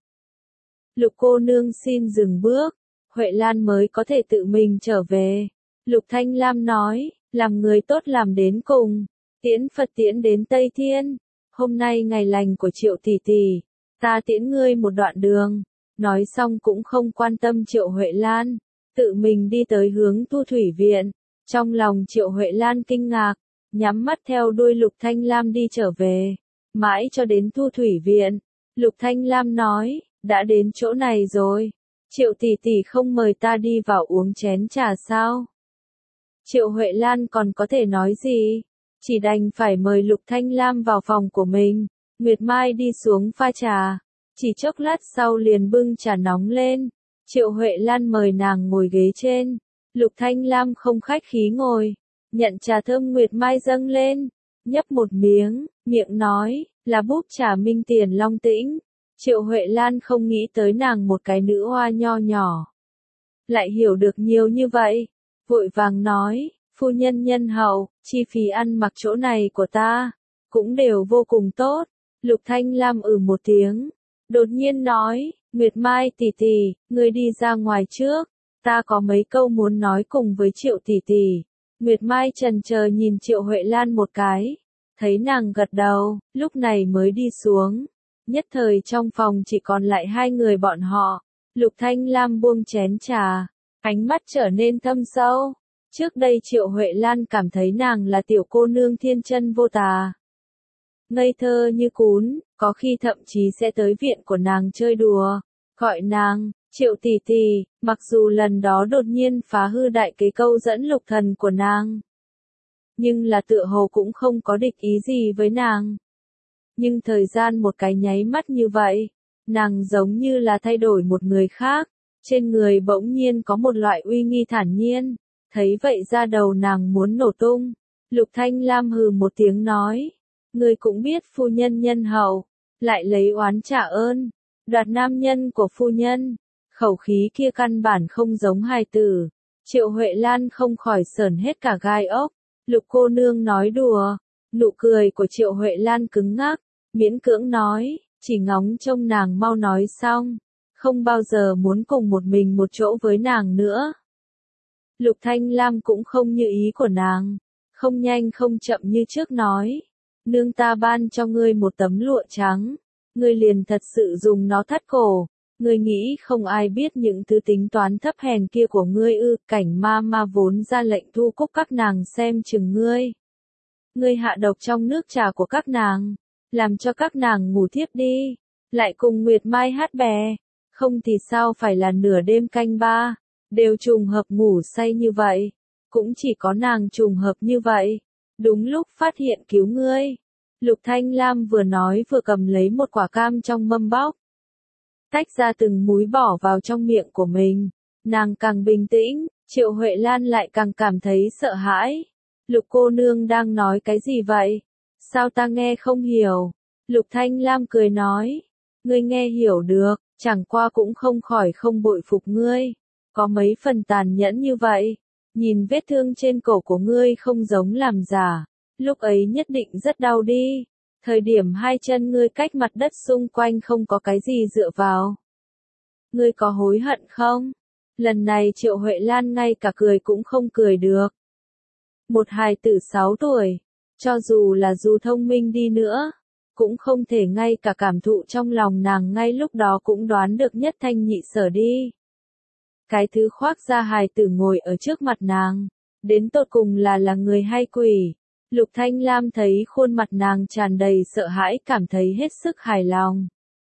Lục cô nương xin dừng bước, Huệ Lan mới có thể tự mình trở về. Lục Thanh Lam nói, làm người tốt làm đến cùng, tiễn Phật tiễn đến Tây Thiên. Hôm nay ngày lành của Triệu tỷ tỷ, ta tiễn ngươi một đoạn đường. Nói xong cũng không quan tâm Triệu Huệ Lan, tự mình đi tới hướng Thu Thủy Viện. Trong lòng Triệu Huệ Lan kinh ngạc, nhắm mắt theo đuôi Lục Thanh Lam đi trở về. Mãi cho đến Thu Thủy Viện, Lục Thanh Lam nói, đã đến chỗ này rồi. Triệu tỷ tỷ không mời ta đi vào uống chén trà sao? Triệu Huệ Lan còn có thể nói gì? Chỉ đành phải mời Lục Thanh Lam vào phòng của mình. Nguyệt Mai đi xuống pha trà. Chỉ chốc lát sau liền bưng trà nóng lên. Triệu Huệ Lan mời nàng ngồi ghế trên. Lục Thanh Lam không khách khí ngồi. Nhận trà thơm Nguyệt Mai dâng lên. Nhấp một miếng, miệng nói, là búp trà Minh Tiền Long Tĩnh. Triệu Huệ Lan không nghĩ tới nàng một cái nữ hoa nho nhỏ. Lại hiểu được nhiều như vậy. Vội vàng nói, phu nhân nhân hậu, chi phí ăn mặc chỗ này của ta, cũng đều vô cùng tốt. Lục Thanh Lam ừ một tiếng. Đột nhiên nói, Nguyệt Mai tỷ tỷ, ngươi đi ra ngoài trước. Ta có mấy câu muốn nói cùng với Triệu tỷ tỷ. Nguyệt Mai chần chờ nhìn Triệu Huệ Lan một cái. Thấy nàng gật đầu, lúc này mới đi xuống. Nhất thời trong phòng chỉ còn lại hai người bọn họ. Lục Thanh Lam buông chén trà. Ánh mắt trở nên thâm sâu. Trước đây Triệu Huệ Lan cảm thấy nàng là tiểu cô nương thiên chân vô tà. Ngây thơ như cún, có khi thậm chí sẽ tới viện của nàng chơi đùa, gọi nàng, Triệu tỷ tỷ, mặc dù lần đó đột nhiên phá hư đại kế câu dẫn Lục Thần của nàng. Nhưng là tựa hồ cũng không có địch ý gì với nàng. Nhưng thời gian một cái nháy mắt như vậy, nàng giống như là thay đổi một người khác, trên người bỗng nhiên có một loại uy nghi thản nhiên, thấy vậy da đầu nàng muốn nổ tung. Lục Thanh Lam hừ một tiếng nói, ngươi cũng biết phu nhân nhân hậu, lại lấy oán trả ơn, đoạt nam nhân của phu nhân, khẩu khí kia căn bản không giống hài tử. Triệu Huệ Lan không khỏi sởn hết cả gai ốc. Lục cô nương nói đùa, nụ cười của Triệu Huệ Lan cứng ngắc, miễn cưỡng nói, chỉ ngóng trông nàng mau nói xong, không bao giờ muốn cùng một mình một chỗ với nàng nữa. Lục Thanh Lam cũng không như ý của nàng, không nhanh không chậm như trước nói, nương ta ban cho ngươi một tấm lụa trắng, ngươi liền thật sự dùng nó thắt cổ, ngươi nghĩ không ai biết những thứ tính toán thấp hèn kia của ngươi ư? Cảnh ma ma vốn ra lệnh thu cúc các nàng xem chừng ngươi. Ngươi hạ độc trong nước trà của các nàng, làm cho các nàng ngủ thiếp đi, lại cùng Nguyệt Mai hát bè, không thì sao phải là nửa đêm canh ba, đều trùng hợp ngủ say như vậy, cũng chỉ có nàng trùng hợp như vậy, đúng lúc phát hiện cứu ngươi. Lục Thanh Lam vừa nói vừa cầm lấy một quả cam trong mâm bóc, tách ra từng múi bỏ vào trong miệng của mình, nàng càng bình tĩnh, Triệu Huệ Lan lại càng cảm thấy sợ hãi. Lục cô nương đang nói cái gì vậy? Sao ta nghe không hiểu? Lục Thanh Lam cười nói, ngươi nghe hiểu được, chẳng qua cũng không khỏi không bội phục ngươi, có mấy phần tàn nhẫn như vậy, nhìn vết thương trên cổ của ngươi không giống làm giả, lúc ấy nhất định rất đau đi. Thời điểm hai chân ngươi cách mặt đất xung quanh không có cái gì dựa vào. Ngươi có hối hận không? Lần này Triệu Huệ Lan ngay cả cười cũng không cười được. Một hài tử sáu tuổi, cho dù là dù thông minh đi nữa, cũng không thể ngay cả cảm thụ trong lòng nàng ngay lúc đó cũng đoán được nhất thanh nhị sở đi. Cái thứ khoác ra hài tử ngồi ở trước mặt nàng, đến tột cùng là là người hay quỷ? Lục Thanh Lam thấy khuôn mặt nàng tràn đầy sợ hãi, cảm thấy hết sức hài lòng.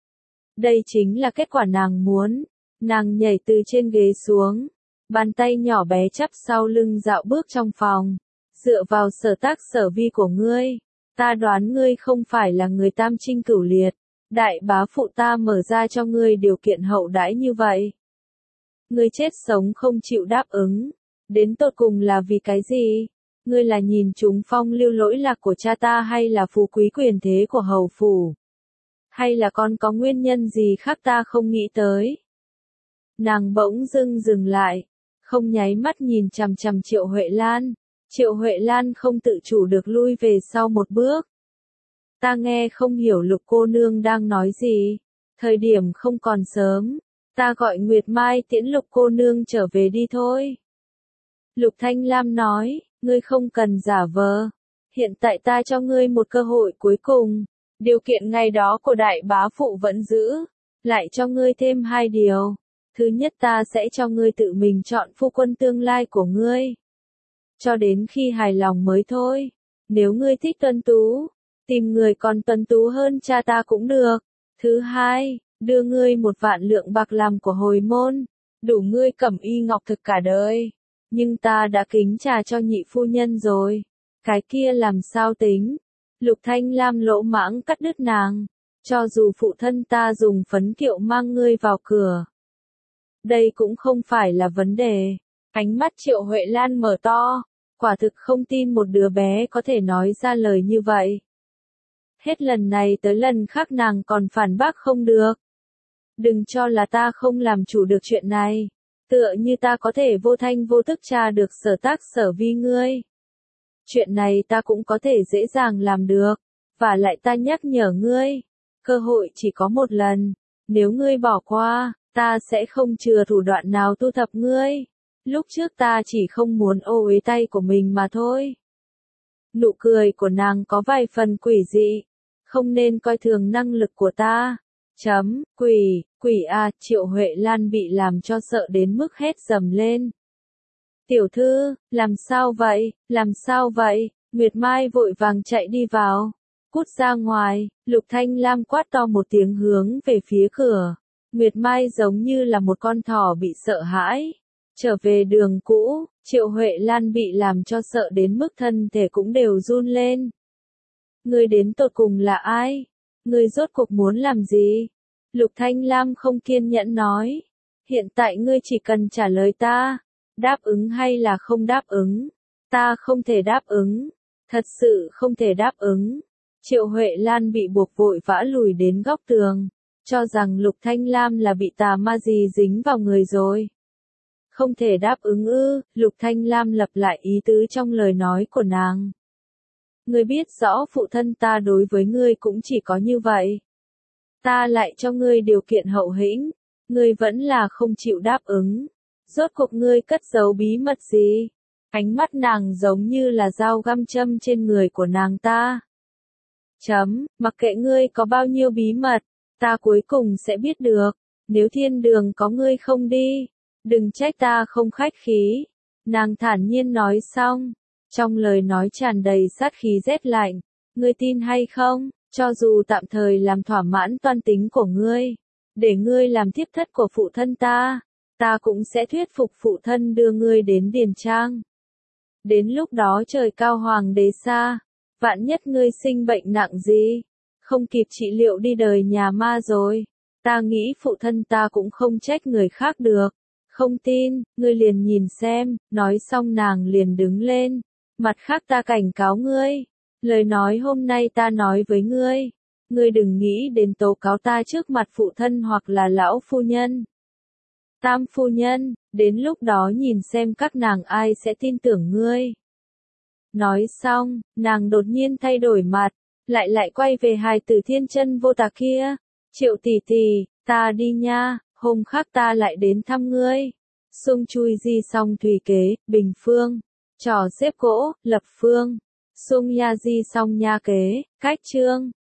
Đây chính là kết quả nàng muốn. Nàng nhảy từ trên ghế xuống, bàn tay nhỏ bé chắp sau lưng dạo bước trong phòng. Dựa vào sở tác sở vi của ngươi, ta đoán ngươi không phải là người tam trinh cửu liệt. Đại bá phụ ta mở ra cho ngươi điều kiện hậu đãi như vậy. Ngươi chết sống không chịu đáp ứng. Đến tột cùng là vì cái gì? Ngươi là nhìn chúng phong lưu lỗi lạc của cha ta hay là phú quý quyền thế của hầu phủ? Hay là còn có nguyên nhân gì khác ta không nghĩ tới? Nàng bỗng dưng dừng lại, không nháy mắt nhìn chằm chằm Triệu Huệ Lan. Triệu Huệ Lan không tự chủ được lui về sau một bước. Ta nghe không hiểu Lục cô nương đang nói gì. Thời điểm không còn sớm, ta gọi Nguyệt Mai tiễn Lục cô nương trở về đi thôi. Lục Thanh Lam nói, ngươi không cần giả vờ. Hiện tại ta cho ngươi một cơ hội cuối cùng. Điều kiện ngày đó của đại bá phụ vẫn giữ. Lại cho ngươi thêm hai điều. Thứ nhất, ta sẽ cho ngươi tự mình chọn phu quân tương lai của ngươi. Cho đến khi hài lòng mới thôi. Nếu ngươi thích tuấn tú, tìm người còn tuấn tú hơn cha ta cũng được. Thứ hai, đưa ngươi một vạn lượng bạc làm của hồi môn. Đủ ngươi cẩm y ngọc thực cả đời. Nhưng ta đã kính trà cho nhị phu nhân rồi. Cái kia làm sao tính? Lục Thanh Lam lỗ mãng cắt đứt nàng. Cho dù phụ thân ta dùng phấn kiệu mang ngươi vào cửa, đây cũng không phải là vấn đề. Ánh mắt Triệu Huệ Lan mở to, quả thực không tin một đứa bé có thể nói ra lời như vậy. Hết lần này tới lần khác nàng còn phản bác không được. Đừng cho là ta không làm chủ được chuyện này. Tựa như ta có thể vô thanh vô tức tra được sở tác sở vi ngươi. Chuyện này ta cũng có thể dễ dàng làm được. Và lại ta nhắc nhở ngươi, cơ hội chỉ có một lần. Nếu ngươi bỏ qua, ta sẽ không chừa thủ đoạn nào thu thập ngươi. Lúc trước ta chỉ không muốn ô uế tay của mình mà thôi. Nụ cười của nàng có vài phần quỷ dị. Không nên coi thường năng lực của ta. Chấm, quỷ, quỷ à, Triệu Huệ Lan bị làm cho sợ đến mức hét dầm lên. Tiểu thư, làm sao vậy, làm sao vậy? Nguyệt Mai vội vàng chạy đi vào. Cút ra ngoài, Lục Thanh Lam quát to một tiếng hướng về phía cửa. Nguyệt Mai giống như là một con thỏ bị sợ hãi. Trở về đường cũ, Triệu Huệ Lan bị làm cho sợ đến mức thân thể cũng đều run lên. Ngươi đến tột cùng là ai? Ngươi rốt cuộc muốn làm gì? Lục Thanh Lam không kiên nhẫn nói. Hiện tại ngươi chỉ cần trả lời ta. Đáp ứng hay là không đáp ứng? Ta không thể đáp ứng. Thật sự không thể đáp ứng. Triệu Huệ Lan bị buộc vội vã lùi đến góc tường. Cho rằng Lục Thanh Lam là bị tà ma gì dính vào người rồi. Không thể đáp ứng ư? Lục Thanh Lam lặp lại ý tứ trong lời nói của nàng. Ngươi biết rõ phụ thân ta đối với ngươi cũng chỉ có như vậy. Ta lại cho ngươi điều kiện hậu hĩnh, ngươi vẫn là không chịu đáp ứng. Rốt cuộc ngươi cất giấu bí mật gì? Ánh mắt nàng giống như là dao găm châm trên người của nàng ta. Chấm, mặc kệ ngươi có bao nhiêu bí mật, ta cuối cùng sẽ biết được. Nếu thiên đường có ngươi không đi, đừng trách ta không khách khí. Nàng thản nhiên nói xong, trong lời nói tràn đầy sát khí rét lạnh. Ngươi tin hay không, cho dù tạm thời làm thỏa mãn toan tính của ngươi, để ngươi làm thiếp thất của phụ thân ta, ta cũng sẽ thuyết phục phụ thân đưa ngươi đến Điền Trang. Đến lúc đó trời cao hoàng đế xa, vạn nhất ngươi sinh bệnh nặng gì, không kịp trị liệu đi đời nhà ma rồi, ta nghĩ phụ thân ta cũng không trách người khác được. Không tin, ngươi liền nhìn xem, nói xong nàng liền đứng lên. Mặt khác ta cảnh cáo ngươi, lời nói hôm nay ta nói với ngươi, ngươi đừng nghĩ đến tố cáo ta trước mặt phụ thân hoặc là lão phu nhân. Tam phu nhân, đến lúc đó nhìn xem các nàng ai sẽ tin tưởng ngươi. Nói xong, nàng đột nhiên thay đổi mặt, lại lại quay về hài tử thiên chân vô tà kia. Triệu tỷ tỷ, ta đi nha, hôm khác ta lại đến thăm ngươi. Sung chui di song thủy kế, bình phương. Trò xếp gỗ, lập phương. Sung nha di song nha kế, cách trương.